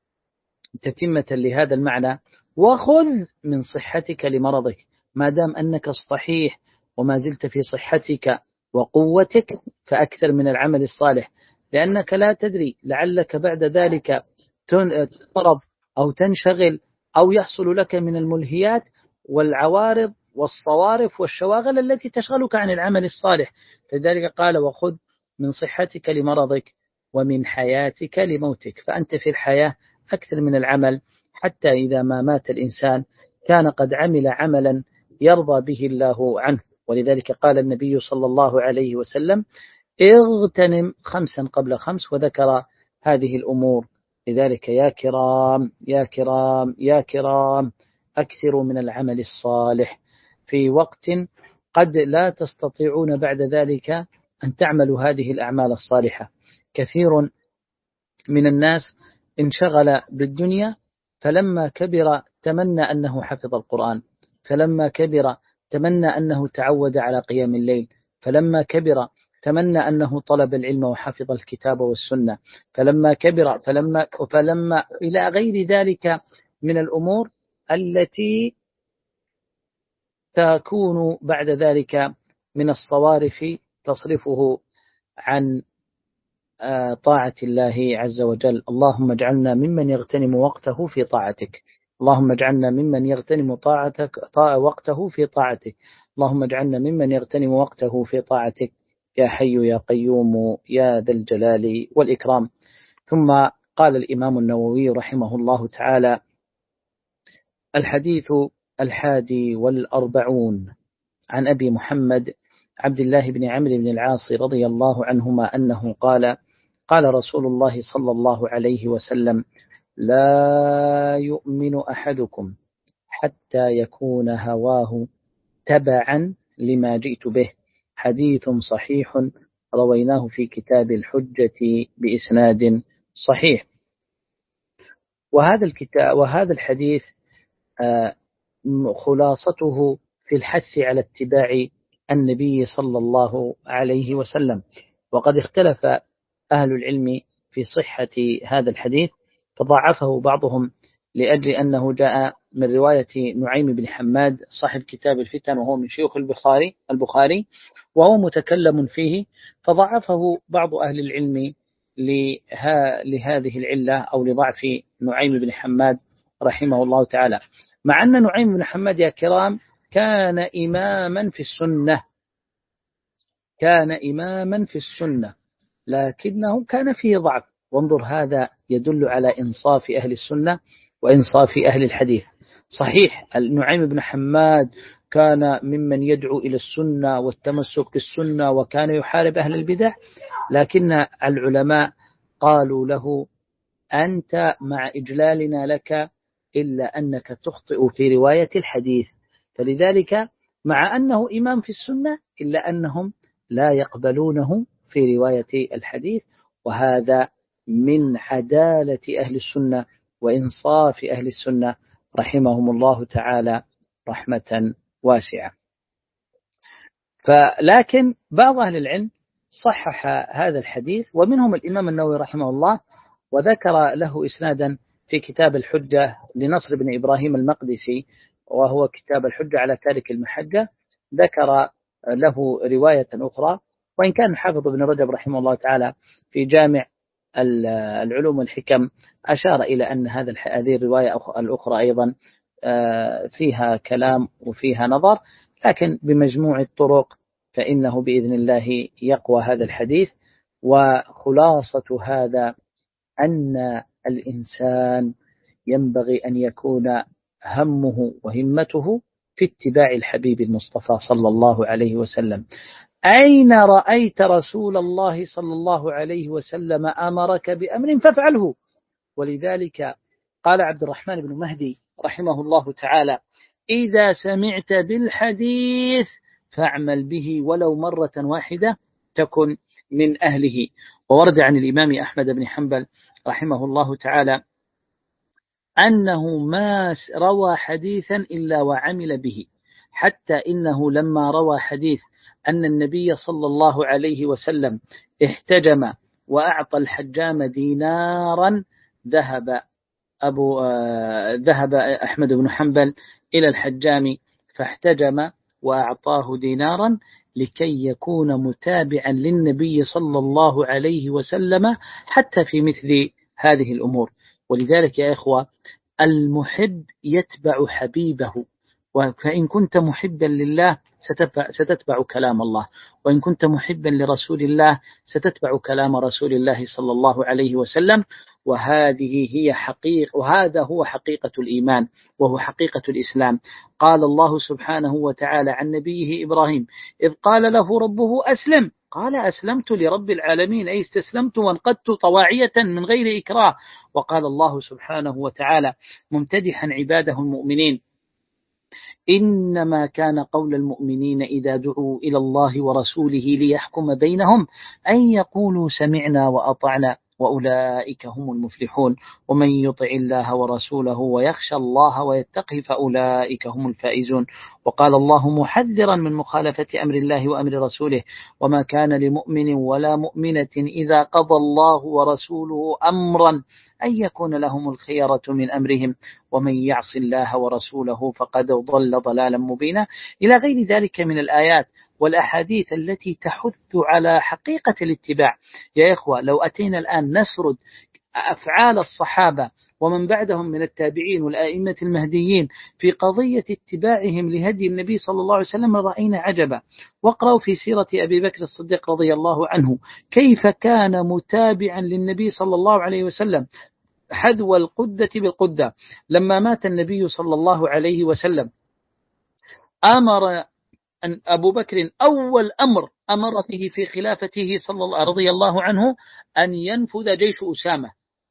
تتمة لهذا المعنى: وخذ من صحتك لمرضك. ما دام أنك صحيح وما زلت في صحتك وقوتك فأكثر من العمل الصالح، لأنك لا تدري لعلك بعد ذلك تمرض أو تنشغل أو يحصل لك من الملهيات والعوارض والصوارف والشواغل التي تشغلك عن العمل الصالح. لذلك قال: وخذ من صحتك لمرضك ومن حياتك لموتك. فأنت في الحياة أكثر من العمل، حتى إذا ما مات الإنسان كان قد عمل عملا يرضى به الله عنه. ولذلك قال النبي صلى الله عليه وسلم: اغتنم خمسا قبل خمس، وذكر هذه الأمور. لذلك يا كرام يا كرام يا كرام أكثروا من العمل الصالح في وقت قد لا تستطيعون بعد ذلك أن تعملوا هذه الأعمال الصالحة. كثير من الناس انشغل بالدنيا، فلما كبر تمنى أنه حفظ القرآن، فلما كبر تمنى أنه تعود على قيام الليل، فلما كبر تمنى أنه طلب العلم وحفظ الكتاب والسنة، فلما كبر فلما, فلما إلى غير ذلك من الأمور التي تكون بعد ذلك من الصوارف تصرفه عن طاعة الله عز وجل. اللهم اجعلنا ممن يغتنم وقته في طاعتك، اللهم اجعلنا ممن يغتنم طاعتك وقته في طاعتك، اللهم اجعلنا ممن يغتنم وقته في طاعتك يا حي يا قيوم يا ذا الجلال والإكرام. ثم قال الإمام النووي رحمه الله تعالى: الحديث الحادي والأربعون عن أبي محمد عبد الله بن عمرو بن العاص رضي الله عنهما أنه قال: قال رسول الله صلى الله عليه وسلم: لا يؤمن أحدكم حتى يكون هواه تبعا لما جئت به. حديث صحيح رويناه في كتاب الحجة بإسناد صحيح. وهذا الكتاب وهذا الحديث خلاصته في الحث على اتباع النبي صلى الله عليه وسلم. وقد اختلف أهل العلم في صحة هذا الحديث، فضعفه بعضهم لأجل أنه جاء من رواية نعيم بن حماد صاحب كتاب الفتن، وهو من شيوخ البخاري البخاري وهو متكلم فيه، فضعفه بعض أهل العلم لهذه العلة أو لضعف نعيم بن حماد رحمه الله تعالى. مع أن نعيم بن حماد يا كرام كان إماما في السنة، كان إماما في السنة، لكنه كان فيه ضعف. وانظر هذا يدل على إنصاف أهل السنة وإنصاف أهل الحديث. صحيح نعيم بن حماد كان ممن يدعو إلى السنة والتمسك بالسنة وكان يحارب أهل البدع، لكن العلماء قالوا له أنت مع إجلالنا لك إلا أنك تخطئ في رواية الحديث. فلذلك مع أنه إمام في السنة إلا أنهم لا يقبلونه في رواية الحديث، وهذا من عدالة أهل السنة وإنصاف أهل السنة رحمهم الله تعالى رحمة واسعة. فلكن بعض أهل العلم صحح هذا الحديث، ومنهم الإمام النووي رحمه الله، وذكر له إسنادا في كتاب الحجة لنصر بن إبراهيم المقدسي، وهو كتاب الحجة على تارك المحجة، ذكر له رواية أخرى. وإن كان الحافظ ابن رجب رحمه الله تعالى في جامع العلوم والحكم أشار إلى أن هذا هذه الرواية الأخرى أيضا فيها كلام وفيها نظر، لكن بمجموع الطرق فإنه بإذن الله يقوى هذا الحديث. وخلاصة هذا أن الإنسان ينبغي أن يكون همه وهمته في اتباع الحبيب المصطفى صلى الله عليه وسلم. أين رأيت رسول الله صلى الله عليه وسلم أمرك بأمر فافعله؟ ولذلك قال عبد الرحمن بن مهدي رحمه الله تعالى: إذا سمعت بالحديث فاعمل به ولو مرة واحدة تكن من أهله. وورد عن الإمام أحمد بن حنبل رحمه الله تعالى أنه ما روى حديثا إلا وعمل به، حتى إنه لما روى حديث أن النبي صلى الله عليه وسلم احتجم وأعطى الحجام دينارا، ذهب أبو آه ذهب أحمد بن حنبل إلى الحجام فاحتجم وأعطاه دينارا لكي يكون متابعا للنبي صلى الله عليه وسلم حتى في مثل هذه الأمور. ولذلك يا إخوة المحب يتبع حبيبه، فإن كنت محبا لله ستتبع, ستتبع كلام الله، وإن كنت محبا لرسول الله ستتبع كلام رسول الله صلى الله عليه وسلم. وهذه هي حقيقة، وهذا هو حقيقة الإيمان وهو حقيقة الإسلام. قال الله سبحانه وتعالى عن نبيه إبراهيم إذ قال له ربه أسلم قال أسلمت لرب العالمين، أي استسلمت وانقدت طواعية من غير إكراه. وقال الله سبحانه وتعالى ممتدحا عباده المؤمنين: إنما كان قول المؤمنين إذا دعوا إلى الله ورسوله ليحكم بينهم أن يقولوا سمعنا وأطعنا وأولئك هم المفلحون، ومن يطع الله ورسوله ويخشى الله ويتقه فأولئك هم الفائزون. وقال الله محذرا من مخالفة أمر الله وأمر رسوله: وما كان لمؤمن ولا مؤمنة إذا قضى الله ورسوله أمرا أن يكون لهم الخيرة من أمرهم ومن يعص الله ورسوله فقد ضل ضلالا مبينا، إلى غير ذلك من الآيات والأحاديث التي تحث على حقيقة الاتباع. يا إخوة لو أتينا الآن نسرد أفعال الصحابة ومن بعدهم من التابعين والآئمة المهديين في قضية اتباعهم لهدي النبي صلى الله عليه وسلم رأينا عجبا. واقرأوا في سيرة أبي بكر الصديق رضي الله عنه كيف كان متابعا للنبي صلى الله عليه وسلم حذو القدة بالقدة. لما مات النبي صلى الله عليه وسلم أمر أن أبو بكر أول أمر أمر به في خلافته صلى الله رضي الله عنه أن ينفذ جيش أسامة.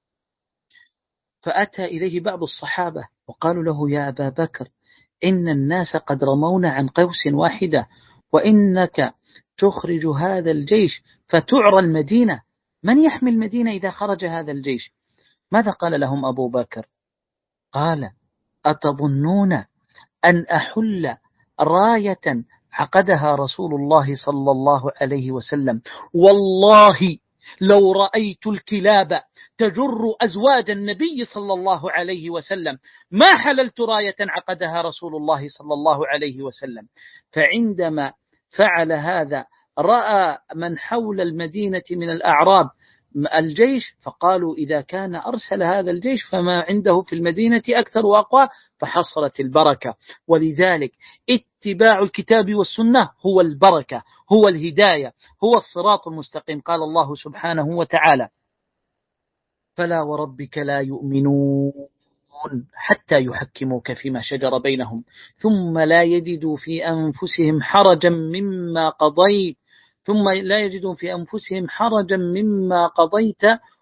فأتى إليه بعض الصحابة وقالوا له: يا أبا بكر إن الناس قد رمونا عن قوس واحدة وإنك تخرج هذا الجيش فتعرى المدينة، من يحمي المدينة إذا خرج هذا الجيش؟ ماذا قال لهم أبو بكر؟ قال: أتظنون أن أحل راية عقدها رسول الله صلى الله عليه وسلم؟ والله لو رأيت الكلاب تجر أزواج النبي صلى الله عليه وسلم ما حللت راية عقدها رسول الله صلى الله عليه وسلم. فعندما فعل هذا رأى من حول المدينة من الأعراب الجيش، فقالوا إذا كان أرسل هذا الجيش فما عنده في المدينة أكثر وأقوى، فحصلت البركة. ولذلك اتباع الكتاب والسنة هو البركة، هو الهداية، هو الصراط المستقيم. قال الله سبحانه وتعالى: فلا وربك لا يؤمنون حتى يحكموك فيما شجر بينهم ثم لا يجدوا في أنفسهم حرجا مما قضيت ثم لا يجدوا في أنفسهم حرجا مما قضيت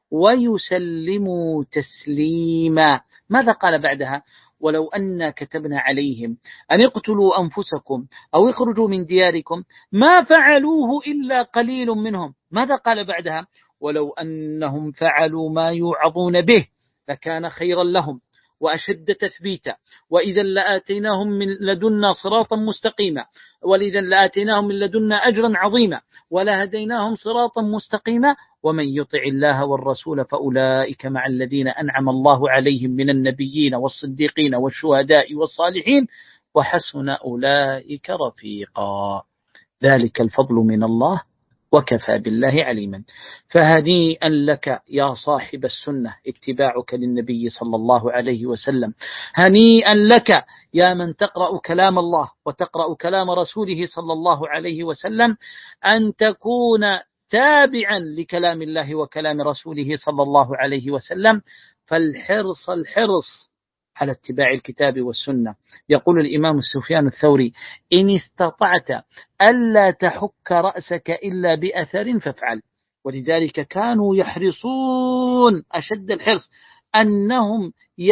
ويسلموا تسليما. ماذا قال بعدها؟ ولو أن كتبنا عليهم أن اقتلوا أنفسكم أو اخرجوا من دياركم ما فعلوه إلا قليل منهم. ماذا قال بعدها؟ ولو أنهم فعلوا ما يوعظون به لكان خيرا لهم وأشد تثبيتا وإذا لآتيناهم من لدنا صراطا مستقيما ولذا لآتيناهم من لدنا أجرا عظيما ولهديناهم صراطا مستقيما ومن يطع الله والرسول فأولئك مع الذين أنعم الله عليهم من النبيين والصديقين والشهداء والصالحين وحسن أولئك رفيقا ذلك الفضل من الله وكفى بالله عليما. فهنيئا لك يا صاحب السنة اتباعك للنبي صلى الله عليه وسلم، هنيئا لك يا من تقرأ كلام الله وتقرأ كلام رسوله صلى الله عليه وسلم أن تكون تابعا لكلام الله وكلام رسوله صلى الله عليه وسلم. فالحرص الحرص على اتباع الكتاب والسنة. يقول الإمام سفيان الثوري: إن استطعت ألا تحك رأسك إلا بأثر فافعل. ولذلك كانوا يحرصون أشد الحرص أنهم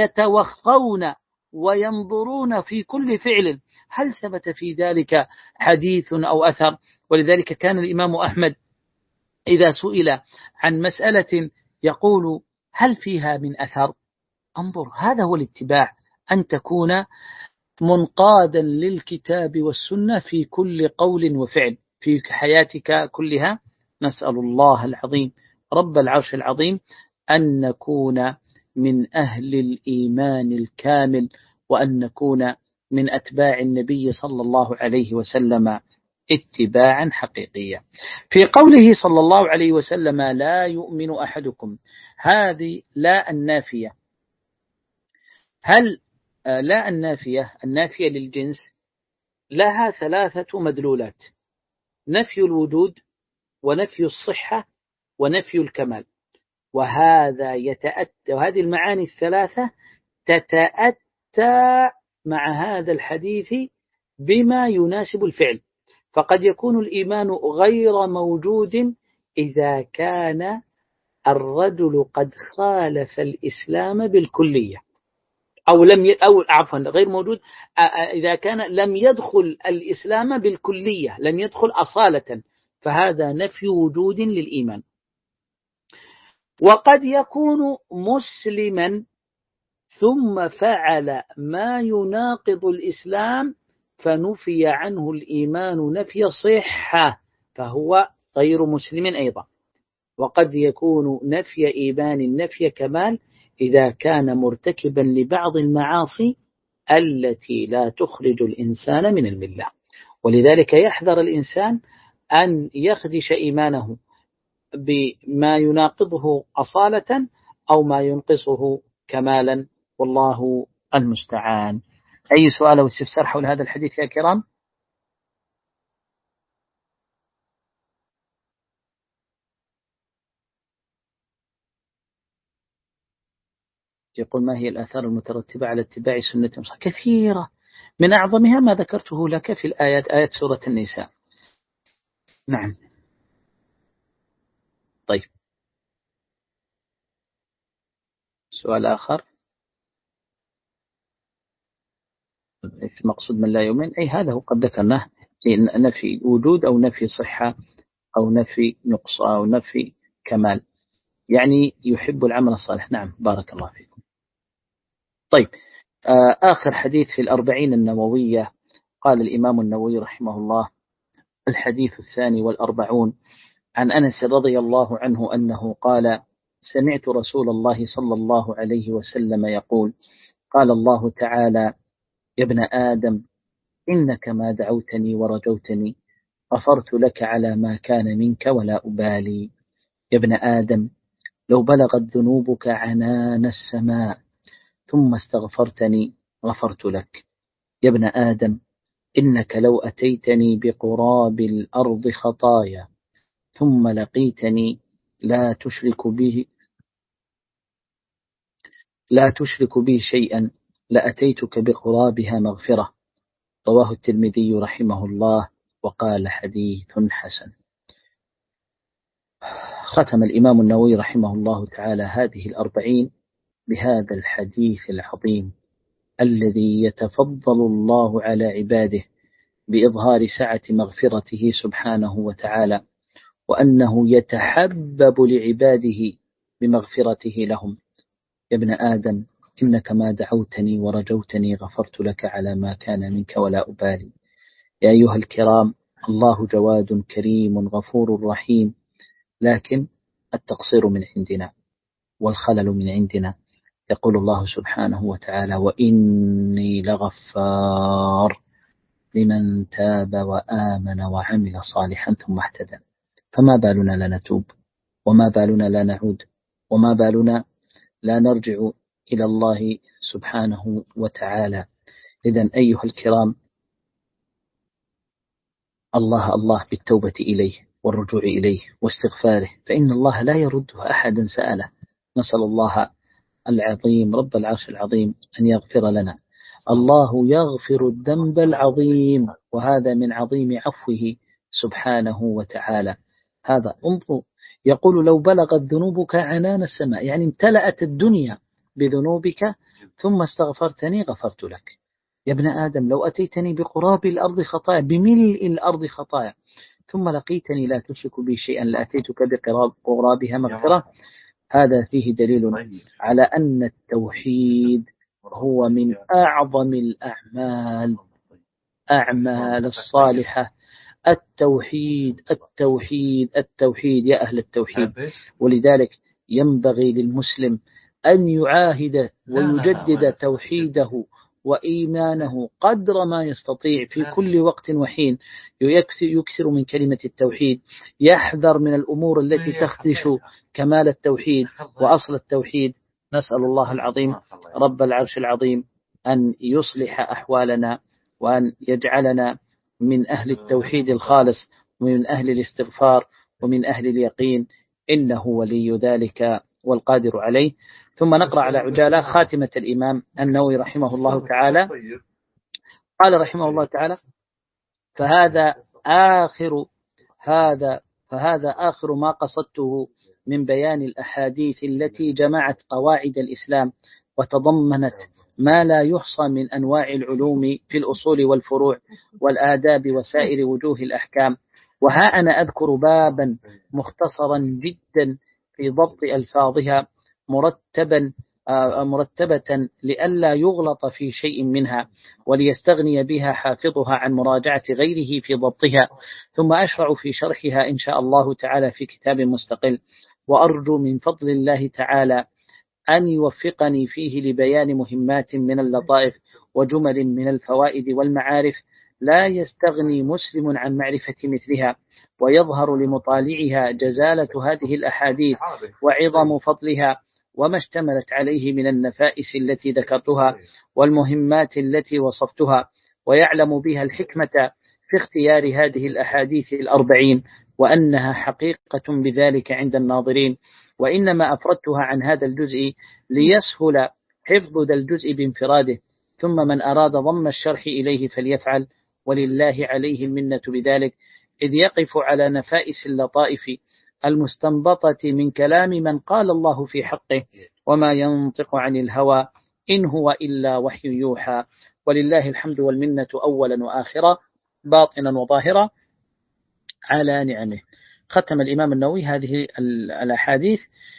يتوخون وينظرون في كل فعل هل ثبت في ذلك حديث أو أثر. ولذلك كان الإمام أحمد إذا سئل عن مسألة يقول: هل فيها من أثر؟ انظر، هذا هو الاتباع، أن تكون منقادا للكتاب والسنة في كل قول وفعل في حياتك كلها. نسأل الله العظيم رب العرش العظيم أن نكون من أهل الإيمان الكامل وأن نكون من أتباع النبي صلى الله عليه وسلم اتباعا حقيقيا. في قوله صلى الله عليه وسلم: لا يؤمن أحدكم، هذه لا النافية. هل لا النافية النافية للجنس لها ثلاثة مدلولات: نفي الوجود ونفي الصحة ونفي الكمال. وهذا يتأتى وهذه المعاني الثلاثة تتأتى مع هذا الحديث بما يناسب الفعل. فقد يكون الإيمان غير موجود إذا كان الرجل قد خالف الإسلام بالكلية، أو لم ي... أو عفوا غير موجود إذا كان لم يدخل الإسلام بالكلية، لم يدخل أصالة، فهذا نفي وجود للإيمان. وقد يكون مسلما ثم فعل ما يناقض الإسلام فنفي عنه الإيمان نفي صحة فهو غير مسلم أيضا. وقد يكون نفي إيمان نفي كمال إذا كان مرتكبا لبعض المعاصي التي لا تخرج الإنسان من الملة. ولذلك يحذر الإنسان أن يخدش إيمانه بما يناقضه أصالة أو ما ينقصه كمالا، والله المستعان. أي سؤال أو استفسار حول هذا الحديث يا كرام؟ يقول: ما هي الآثار المترتبة على اتباع سنة؟ كثيرة، من أعظمها ما ذكرته لك في الآيات، آيات سورة النساء. نعم. طيب، سؤال آخر. مقصود من لا يؤمن، أي هذا هو قد ذكرناه، نفي وجود أو نفي صحة أو نفي نقص أو نفي كمال، يعني يحب العمل الصالح. نعم، بارك الله فيكم. طيب، آخر حديث في الأربعين النووية. قال الإمام النووي رحمه الله: الحديث الثاني والأربعون عن أنس رضي الله عنه أنه قال: سمعت رسول الله صلى الله عليه وسلم يقول: قال الله تعالى: يا ابن آدم إنك ما دعوتني ورجوتني غفرت لك على ما كان منك ولا أبالي. يا ابن آدم لو بلغت ذنوبك عنان السماء ثم استغفرتني غفرت لك. يا ابن آدم إنك لو أتيتني بقراب الأرض خطايا ثم لقيتني لا تشرك به لا تشرك بي شيئا لأتيتك بقرابها مغفرة. رواه الترمذي رحمه الله وقال حديث حسن. ختم الإمام النووي رحمه الله تعالى هذه الأربعين بهذا الحديث العظيم الذي يتفضل الله على عباده بإظهار سعة مغفرته سبحانه وتعالى، وأنه يتحبب لعباده بمغفرته لهم. يا ابن آدم إنك ما دعوتني ورجوتني غفرت لك على ما كان منك ولا أبالي. يا أيها الكرام، الله جواد كريم غفور رحيم، لكن التقصير من عندنا والخلل من عندنا. يقول الله سبحانه وتعالى: وإني لغفار لمن تاب وآمن وعمل صالحا ثم اهتدى. فما بالنا لا نتوب، وما بالنا لا نعود، وما بالنا لا نرجع إلى الله سبحانه وتعالى. إذن أيها الكرام، الله الله بالتوبة إليه والرجوع إليه واستغفاره، فإن الله لا يرده أحدا سأله. نسأل الله العظيم رب العرش العظيم أن يغفر لنا. الله يغفر الذنب العظيم، وهذا من عظيم عفوه سبحانه وتعالى. هذا انظروا، يقول: لو بلغت ذنوبك عنان السماء، يعني امتلأت الدنيا بذنوبك ثم استغفرتني غفرت لك. يا ابن آدم لو أتيتني بقراب الأرض خطايا، بملء الأرض خطايا، ثم لقيتني لا تشرك بي شيئا لأتيتك بقرابها مغفرة. هذا فيه دليل على أن التوحيد هو من أعظم الأعمال أعمال الصالحة. التوحيد التوحيد التوحيد يا أهل التوحيد. ولذلك ينبغي للمسلم أن يعاهد ويجدد توحيده وإيمانه قدر ما يستطيع في كل وقت وحين، يكثر من كلمة التوحيد، يحذر من الأمور التي تخدش كمال التوحيد وأصل التوحيد. نسأل الله العظيم رب العرش العظيم أن يصلح أحوالنا، وأن يجعلنا من أهل التوحيد الخالص، ومن أهل الاستغفار، ومن أهل اليقين، إنه ولي ذلك والقادر عليه. ثم نقرأ على عجالة خاتمة الإمام النووي رحمه الله تعالى. قال رحمه الله تعالى: فهذا آخر هذا فهذا آخر ما قصدته من بيان الأحاديث التي جمعت قواعد الإسلام وتضمنت ما لا يحصى من أنواع العلوم في الأصول والفروع والآداب وسائر وجوه الأحكام. وها أنا أذكر بابا مختصرا جدا في ضبط ألفاظها مرتبا مرتبة لئلا يغلط في شيء منها، وليستغني بها حافظها عن مراجعة غيره في ضبطها. ثم أشرع في شرحها إن شاء الله تعالى في كتاب مستقل، وأرجو من فضل الله تعالى أن يوفقني فيه لبيان مهمات من اللطائف وجمل من الفوائد والمعارف لا يستغني مسلم عن معرفة مثلها، ويظهر لمطالعها جزالة هذه الأحاديث وعظم فضلها وما اشتملت عليه من النفائس التي ذكرتها والمهمات التي وصفتها، ويعلم بها الحكمة في اختيار هذه الأحاديث الأربعين، وأنها حقيقة بذلك عند الناظرين. وإنما أفردتها عن هذا الجزء ليسهل حفظ ذا الجزء بانفراده، ثم من أراد ضم الشرح إليه فليفعل، ولله عليه المنة بذلك، إذ يقف على نفائس اللطائف المستنبطة من كلام من قال الله في حقه: وما ينطق عن الهوى إن هو إلا وحي يوحى. ولله الحمد والمنة أولا وآخرا، باطنا وظاهرا، على نعمه. ختم الإمام النووي هذه الأحاديث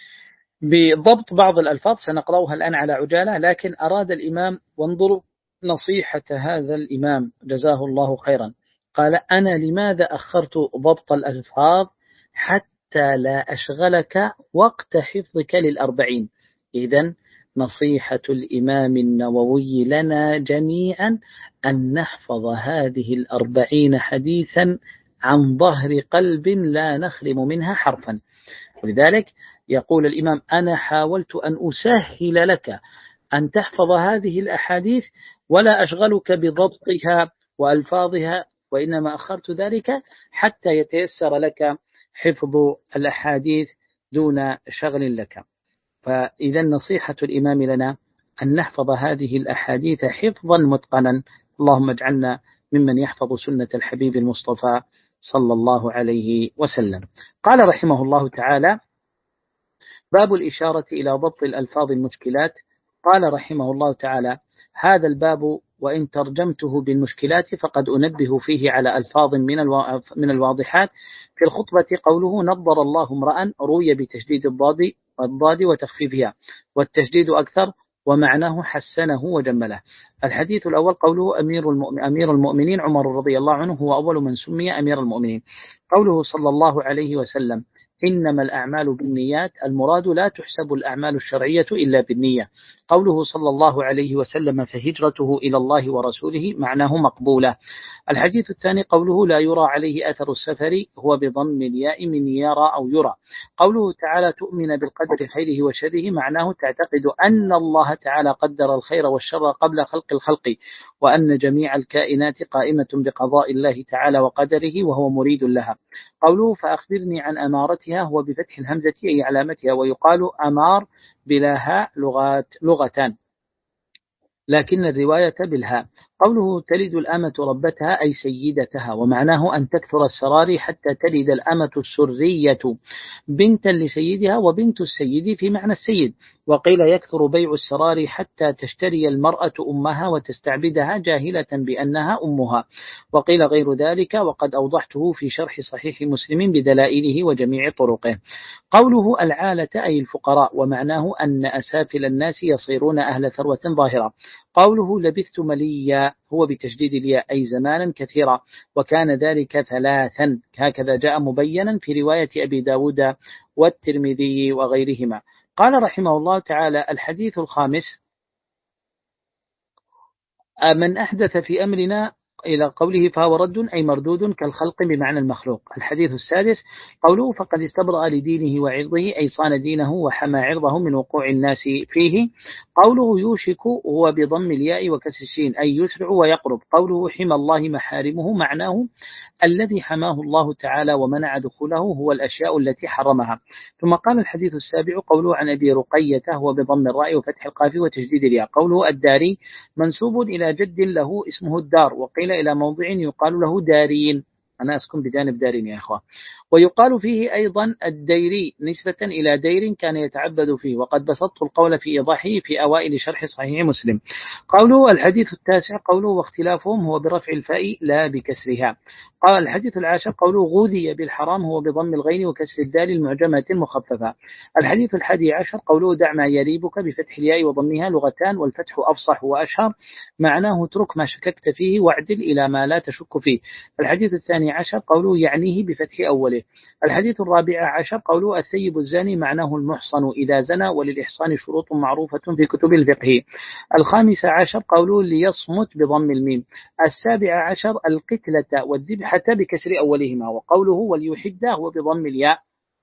بضبط بعض الألفاظ سنقرأها الآن على عجالة، لكن أراد الإمام، وانظروا نصيحة هذا الإمام جزاه الله خيرا، قال: أنا لماذا أخرت ضبط الألفاظ؟ حتى لا أشغلك وقت حفظك للأربعين. إذن نصيحة الإمام النووي لنا جميعا أن نحفظ هذه الأربعين حديثا عن ظهر قلب لا نخرم منها حرفا. ولذلك يقول الإمام أنا حاولت أن أسهل لك أن تحفظ هذه الأحاديث ولا أشغلك بضبطها وألفاظها، وإنما أخرت ذلك حتى يتيسر لك حفظ الأحاديث دون شغل لك. فإذا نصيحة الإمام لنا أن نحفظ هذه الأحاديث حفظا متقنا. اللهم اجعلنا ممن يحفظ سنة الحبيب المصطفى صلى الله عليه وسلم. قال رحمه الله تعالى: باب الإشارة إلى ضبط الألفاظ المشكلات. قال رحمه الله تعالى: هذا الباب وإن ترجمته بالمشكلات فقد أنبه فيه على ألفاظ من الواضحات. في الخطبة قوله: نظر الله امرأ، روي بتشديد الضاد الضاد وتخفيفها، والتشديد أكثر، ومعناه حسنه وجمله. الحديث الأول قوله: أمير المؤمنين, أمير المؤمنين عمر رضي الله عنه هو أول من سمي أمير المؤمنين. قوله صلى الله عليه وسلم: إنما الأعمال بالنيات، المراد لا تحسب الأعمال الشرعية إلا بالنية. قوله صلى الله عليه وسلم: فهجرته إلى الله ورسوله، معناه مقبولة. الحديث الثاني قوله: لا يرى عليه أثر السفر، هو بضم الياء من يرى أو يرى. قوله تعالى: تؤمن بالقدر خيره وشره، معناه تعتقد أن الله تعالى قدر الخير والشر قبل خلق الخلق، وأن جميع الكائنات قائمة بقضاء الله تعالى وقدره وهو مريد لها. قوله: فأخبرني عن أمارتها، هو بفتح الهمزة أي علامتها، ويقال أمار بلا هاء لغات لغتان، لكن الرواية بالهاء. قوله: تلد الأمة ربتها أي سيدتها، ومعناه أن تكثر السرار حتى تلد الأمة السرية بنتا لسيدها، وبنت السيد في معنى السيد. وقيل: يكثر بيع السرار حتى تشتري المرأة أمها وتستعبدها جاهلة بأنها أمها. وقيل غير ذلك، وقد أوضحته في شرح صحيح مسلم بدلائله وجميع طرقه. قوله: العالة أي الفقراء، ومعناه أن أسافل الناس يصيرون أهل ثروة ظاهرة. قوله: لبثت مليا، هو بتشديد الياء أي زمانا كثيرا، وكان ذلك ثلاثا، هكذا جاء مبينا في رواية أبي داود والترمذي وغيرهما. قال رحمه الله تعالى: الحديث الخامس: من أحدث في أمرنا، إلى قوله: فهو رد أي مردود كالخلق بمعنى المخلوق. الحديث السادس قوله: فقد استبرأ لدينه وعرضه، أي صان دينه وحمى عرضه من وقوع الناس فيه. قوله: يوشك، هو بضم الياء وكسر الشين أي يسرع ويقرب. قوله: حمى الله محارمه، معناه الذي حماه الله تعالى ومنع دخوله هو الأشياء التي حرمها. ثم قال الحديث السابع قوله: عن أبي رقية، هو بضم الراء وفتح القاف وتشديد الياء. قوله: الداري، منسوب إلى جد له اسمه الدار، وقيل إلى موضع يقال له دارين، أنا أسكن بجانب دارين يا أخوة. ويقال فيه أيضا الديري نسبة إلى دير كان يتعبد فيه، وقد بسطت القول في إيضاحه في أوائل شرح صحيح مسلم. قوله: الحديث التاسع قوله: واختلافهم، هو برفع الفاء لا بكسرها. قال الحديث العاشر قوله: غوذي بالحرام، هو بضم الغين وكسر الدال المعجمة المخففة. الحديث الحادي عشر قوله: دع ما يريبك، بفتح الياء وضمها لغتان، والفتح أفصح وأشهر، معناه اترك ما شككت فيه واعدل إلى ما لا تشك فيه. الحديث الثاني عشر قوله: يعنيه بفتح أوله. الحديث الرابع عشر قوله: السيب الزاني، معناه المحصن إذا زنى، وللإحصان شروط معروفة في كتب الفقه. الخامس عشر قوله: ليصمت بضم الميم. السابع عشر القتلة والذبحة بكسر أولهما. وقوله: وليحد، هو بضم الياء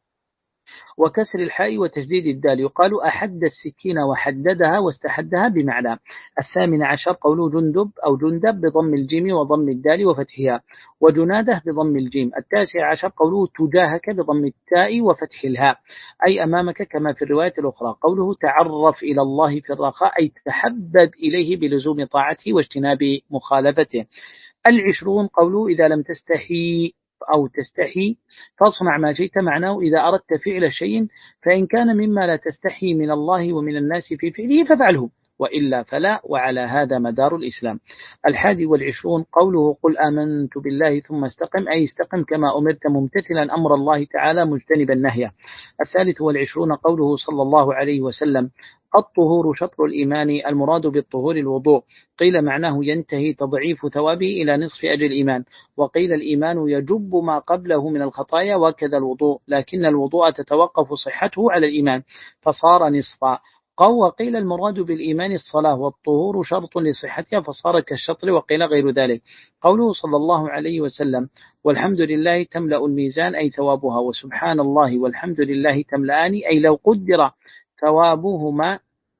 وكسر الحاء وتشديد الدال، يقال: أحد السكين وحددها واستحدها بمعنى. الثامن عشر قوله: جندب أو جندب بضم الجيم وضم الدال وفتحها، وجناده بضم الجيم. التاسع عشر قوله: تجاهك بضم التاء وفتح الهاء، أي أمامك كما في الرواية الأخرى. قوله: تعرف إلى الله في الرخاء، أي تحبب إليه بلزوم طاعته واجتناب مخالفته. العشرون قوله: إذا لم تستحي أو تستحي فاصنع ما شئت، معناه إذا أردت فعل شيء، فإن كان مما لا تستحي من الله ومن الناس في فعله ففعله، وإلا فلا، وعلى هذا مدار الإسلام. الحادي والعشرون قوله: قل آمنت بالله ثم استقم، أي استقم كما أمرت ممتثلا أمر الله تعالى مجتنبا نهيه. الثالث والعشرون قوله صلى الله عليه وسلم: الطهور شطر الإيمان، المراد بالطهور الوضوء. قيل معناه ينتهي تضعيف ثوابه إلى نصف أجر الإيمان، وقيل الإيمان يجب ما قبله من الخطايا، وكذا الوضوء، لكن الوضوء تتوقف صحته على الإيمان فصار نصفا. وقيل المراد بالإيمان الصلاة والطهور شرط لصحتها فصار كالشطر، وقيل غير ذلك. قوله صلى الله عليه وسلم والحمد لله تملأ الميزان أي ثوابها، وسبحان الله والحمد لله تملأان أي لو قدر ثوابهما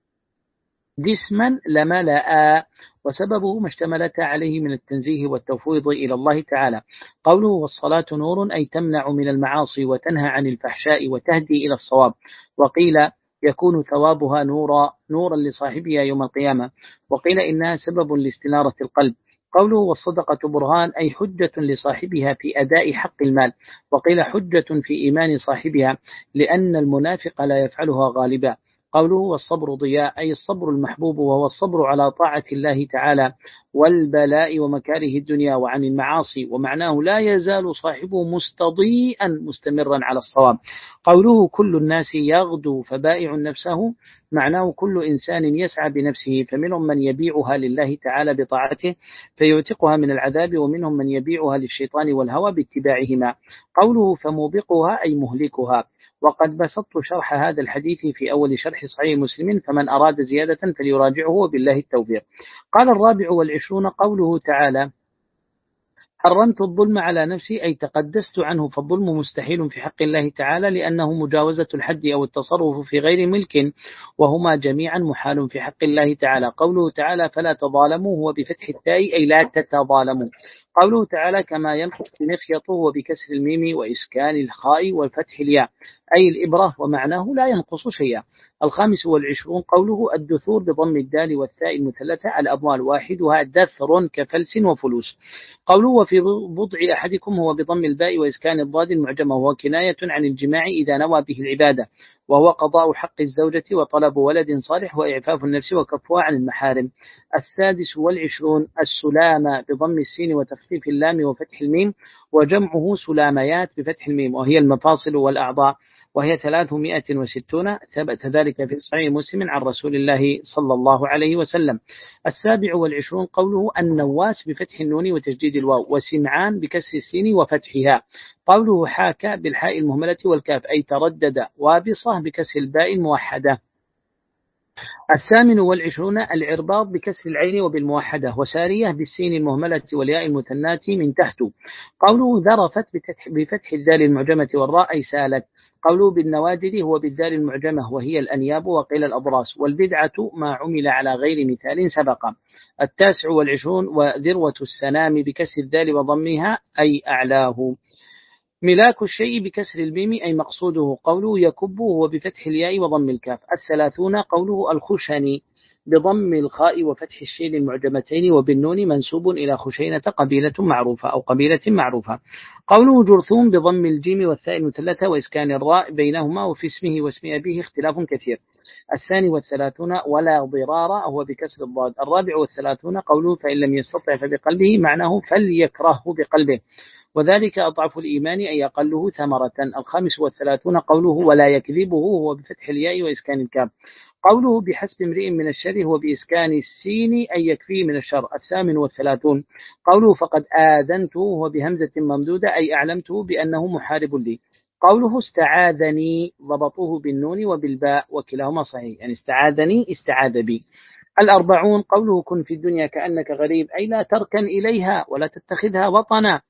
جسما لملأ، وسببه ما اشتملت عليه من التنزيه والتفويض إلى الله تعالى. قوله والصلاة نور أي تمنع من المعاصي وتنهى عن الفحشاء وتهدي إلى الصواب، وقيل يكون ثوابها نورا نورا لصاحبها يوم القيامة، وقيل إنها سبب لاستنارة القلب. قوله والصدقة برهان أي حجة لصاحبها في أداء حق المال، وقيل حجة في إيمان صاحبها لأن المنافق لا يفعلها غالبا. قوله والصبر ضياء أي الصبر المحبوب، وهو الصبر على طاعة الله تعالى والبلاء ومكاره الدنيا وعن المعاصي، ومعناه لا يزال صاحبه مستضيئا مستمرا على الصواب. قوله كل الناس يغدو فبائع نفسه، معناه كل إنسان يسعى بنفسه، فمنهم من يبيعها لله تعالى بطاعته فيعتقها من العذاب، ومنهم من يبيعها للشيطان والهوى باتباعهما. قوله فموبقها أي مهلكها. وقد بسطت شرح هذا الحديث في أول شرح صحيح مسلم، فمن أراد زيادة فليراجعه وبالله التوفيق. قال الرابع والعشرون قوله تعالى حرمت الظلم على نفسي أي تقدست عنه، فالظلم مستحيل في حق الله تعالى لأنه مجاوزة الحد أو التصرف في غير ملك، وهما جميعا محال في حق الله تعالى. قوله تعالى فلا تظالموا هو بفتح التاء أي لا تتظالموا. قوله تعالى كما ينقص مخيطه وبكسر الميم وإسكان الخاء والفتح الياء أي الإبرة، ومعناه لا ينقص شيئا. الخامس والعشرون قوله الدثور بضم الدال والثاء المثلثة الأموال، واحدها دثر كفلس وفلوس. قوله وفي بضع أحدكم هو بضم الباء وإسكان الضاد المعجمة، وهو كناية عن الجماع إذا نوى به العبادة، وهو قضاء حق الزوجة وطلب ولد صالح وإعفاف النفس وكفها عن المحارم. السادس والعشرون السلامة بضم السين وتخفيف اللام وفتح الميم، وجمعه سلاميات بفتح الميم، وهي المفاصل والأعضاء، وهي ثلاثمائة وستون، ثبت ذلك في صحيح مسلم عن رسول الله صلى الله عليه وسلم. السابع والعشرون قوله النواس بفتح النون وتجديد الواو، وسمعان بكسر السين وفتحها. قوله حاكى بالحاء المهملة والكاف أي تردد، وابصة بكسر الباء الموحدة. الثامن والعشرون العرباط بكسر العين وبالموحدة، وسارية بالسين المهملة والياء المثناة من تحت. قوله ذرفت بفتح الذال المعجمة والراء أي سالت. قوله بالنوادر هو بالذال المعجمة وهي الأنياب، وقيل الأضراس، والبدعة ما عمل على غير مثال سبق. التاسع والعشرون وذروة السنام بكسر الذال وضمها أي أعلاه. ملاك الشيء بكسر الميم أي مقصوده. قوله يكب هو بفتح الياء وضم الكاف. الثلاثون قوله الخشني بضم الخاء وفتح الشين المعجمتين وبالنون منسوب إلى خشينة قبيلة معروفة أو قبيلة معروفة. قوله جرثوم بضم الجيم والثاء المثلثة وإسكان الراء بينهما، وفي اسمه واسم أبيه اختلاف كثير. الثاني والثلاثون ولا ضرار هو بكسر الضاد. الرابع والثلاثون قوله فإن لم يستطع فبقلبه، معناه فليكرهه بقلبه، وذلك أضعف الإيمان أي أقله ثمرة. الخامس والثلاثون قوله ولا يكذبه هو بفتح الياء وإسكان الكاف. قوله بحسب امرئ من الشر هو بإسكان السين أي يكفيه من الشر. الثامن والثلاثون قوله فقد آذنته هو بهمزة ممدودة أي أعلمته بأنه محارب لي. قوله استعاذني ضبطوه بالنون وبالباء وكلاهما صحيح، يعني استعاذني استعاذ بي. الأربعون قوله كن في الدنيا كأنك غريب أي لا تركن إليها ولا تتخذها وطنا،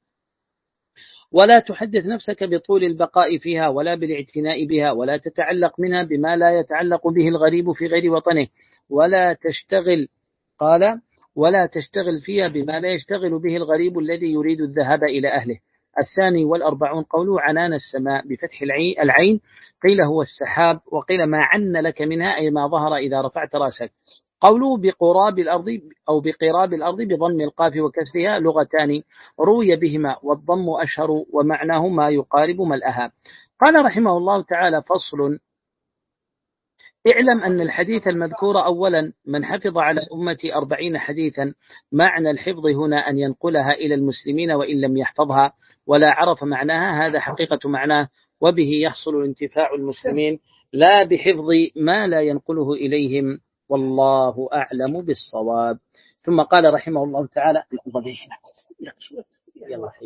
ولا تحدث نفسك بطول البقاء فيها ولا بالاعتناء بها، ولا تتعلق منها بما لا يتعلق به الغريب في غير وطنه، ولا تشتغل قال ولا تشتغل فيها بما لا يشتغل به الغريب الذي يريد الذهاب إلى أهله. الثاني والأربعون قوله عنان السماء بفتح العين، قيل هو السحاب، وقيل ما عن لك منها أي ما ظهر إذا رفعت رأسك. قوله بقراب الأرض أو بقراب الأرض بضم القاف وكسرها لغتان روي بهما، والضم أشهر ومعناه ما يقارب ملأها. قال رحمه الله تعالى فصل اعلم أن الحديث المذكور أولا من حفظ على أمتي أربعين حديثا، معنى الحفظ هنا أن ينقلها إلى المسلمين وإن لم يحفظها ولا عرف معناها، هذا حقيقة معناه، وبه يحصل انتفاع المسلمين لا بحفظ ما لا ينقله إليهم، والله أعلم بالصواب. ثم قال رحمه الله تعالى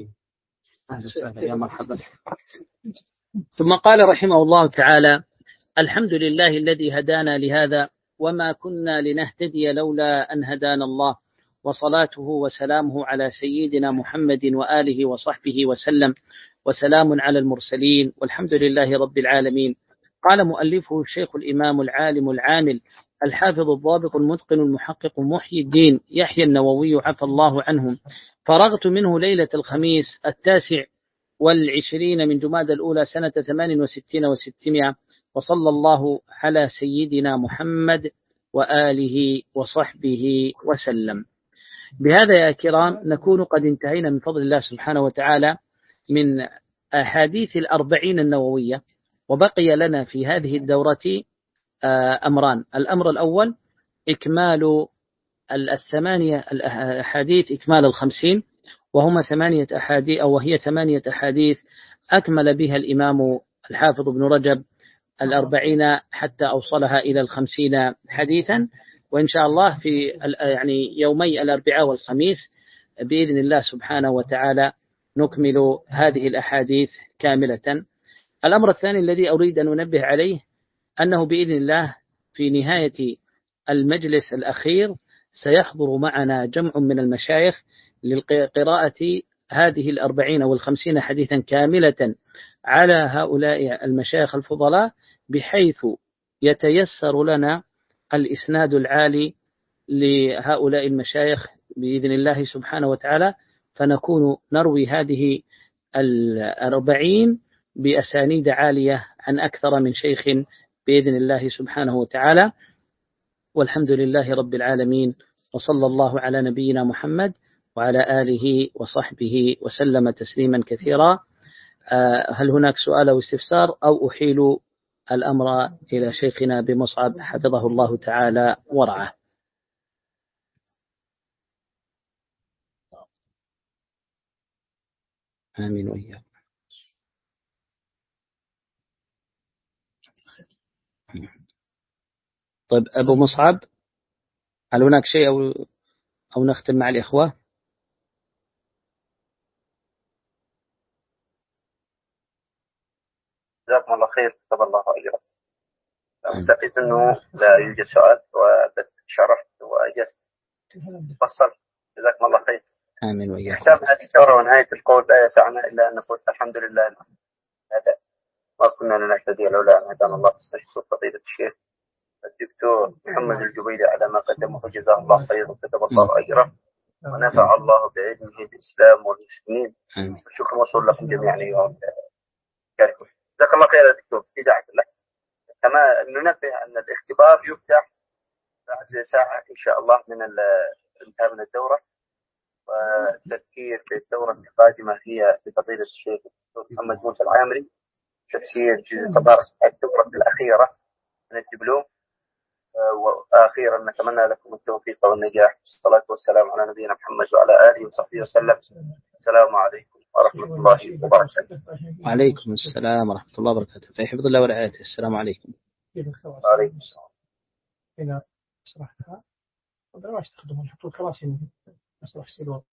يا مرحبا. ثم قال رحمه الله تعالى الحمد لله الذي هدانا لهذا وما كنا لنهتدي لولا أن هدانا الله، وصلاته وسلامه على سيدنا محمد وآله وصحبه وسلم، وسلام على المرسلين، والحمد لله رب العالمين. قال مؤلفه الشيخ الإمام العالم العامل الحافظ الضابط المتقن المحقق محيي الدين يحيى النووي عفى الله عنهم: فرغت منه ليلة الخميس التاسع والعشرين من جمادى الأولى سنة ثمان وستين وستمائة، وصلى الله على سيدنا محمد وآله وصحبه وسلم. بهذا يا كرام نكون قد انتهينا من فضل الله سبحانه وتعالى من أحاديث الأربعين النووية، وبقي لنا في هذه الدورة أمران. الأمر الأول إكمال الثمانية الأحاديث، إكمال الخمسين، وهما ثمانية أحاديث أو وهي ثمانية أحاديث أكمل بها الإمام الحافظ ابن رجب الأربعين حتى أوصلها إلى الخمسين حديثا، وإن شاء الله في يعني يومي الأربعاء والخميس بإذن الله سبحانه وتعالى نكمل هذه الأحاديث كاملة. الأمر الثاني الذي أريد أن أنبه عليه أنه بإذن الله في نهاية المجلس الأخير سيحضر معنا جمع من المشايخ للقراءة هذه الأربعين والخمسين حديثا كاملة على هؤلاء المشايخ الفضلاء، بحيث يتيسر لنا الإسناد العالي لهؤلاء المشايخ بإذن الله سبحانه وتعالى، فنكون نروي هذه الأربعين بأسانيد عالية عن أكثر من شيخ بإذن الله سبحانه وتعالى. والحمد لله رب العالمين، وصلى الله على نبينا محمد وعلى آله وصحبه وسلم تسليما كثيرا. هل هناك سؤال أو استفسار، أو أحيل الأمر إلى شيخنا بمصعب حفظه الله تعالى ورعاه؟ آمين وإياكم. طيب أبو مصعب، هل هناك شيء أو أو نختم مع الإخوة؟ جزاكم الله خير، كتب الله أجرا. أعتقد أنه لا يوجد سؤال، وقد شرفت وأجزت فصل. جزاكم الله خير. آمين وإياكم. ختام هذه الدورة ونهاية القول لا يسعنا إلا أن نقول الحمد لله. هذا ما كنا لنهتدي لولا أن هدانا الله. نشكر فضيلة الشيخ الدكتور محمد الجبيلي على ما قدمه، جزاه الله خير وكتب الله أجره، ونفع الله بعلمه الإسلام والمسلمين. والشكر موصول لكم جميعا أيها الكارثة. جزاك الله خير يا دكتور، في داعي الله. كما ننبه أن الاختبار يفتح بعد ساعة إن شاء الله من الانتهاء من الدورة، والتذكير في الدورة القادمة هي بفضيلة الشيخ الدكتور محمد موسى العامري، تفسير جزء تبارك الدورة الأخيرة من الدبلوم. وأخيرا نتمنى لكم التوفيق والنجاح، والصلاة والسلام على نبينا محمد وعلى آله وصحبه وسلم. السلام عليكم ورحمة الله وبركاته. وعليكم السلام ورحمة الله وبركاته. في حفظ الله ورعايته. السلام عليكم. وعليكم السلام. هنا شرحتها، ما يستخدمون يحطوا الكراسي مسرح سيلون.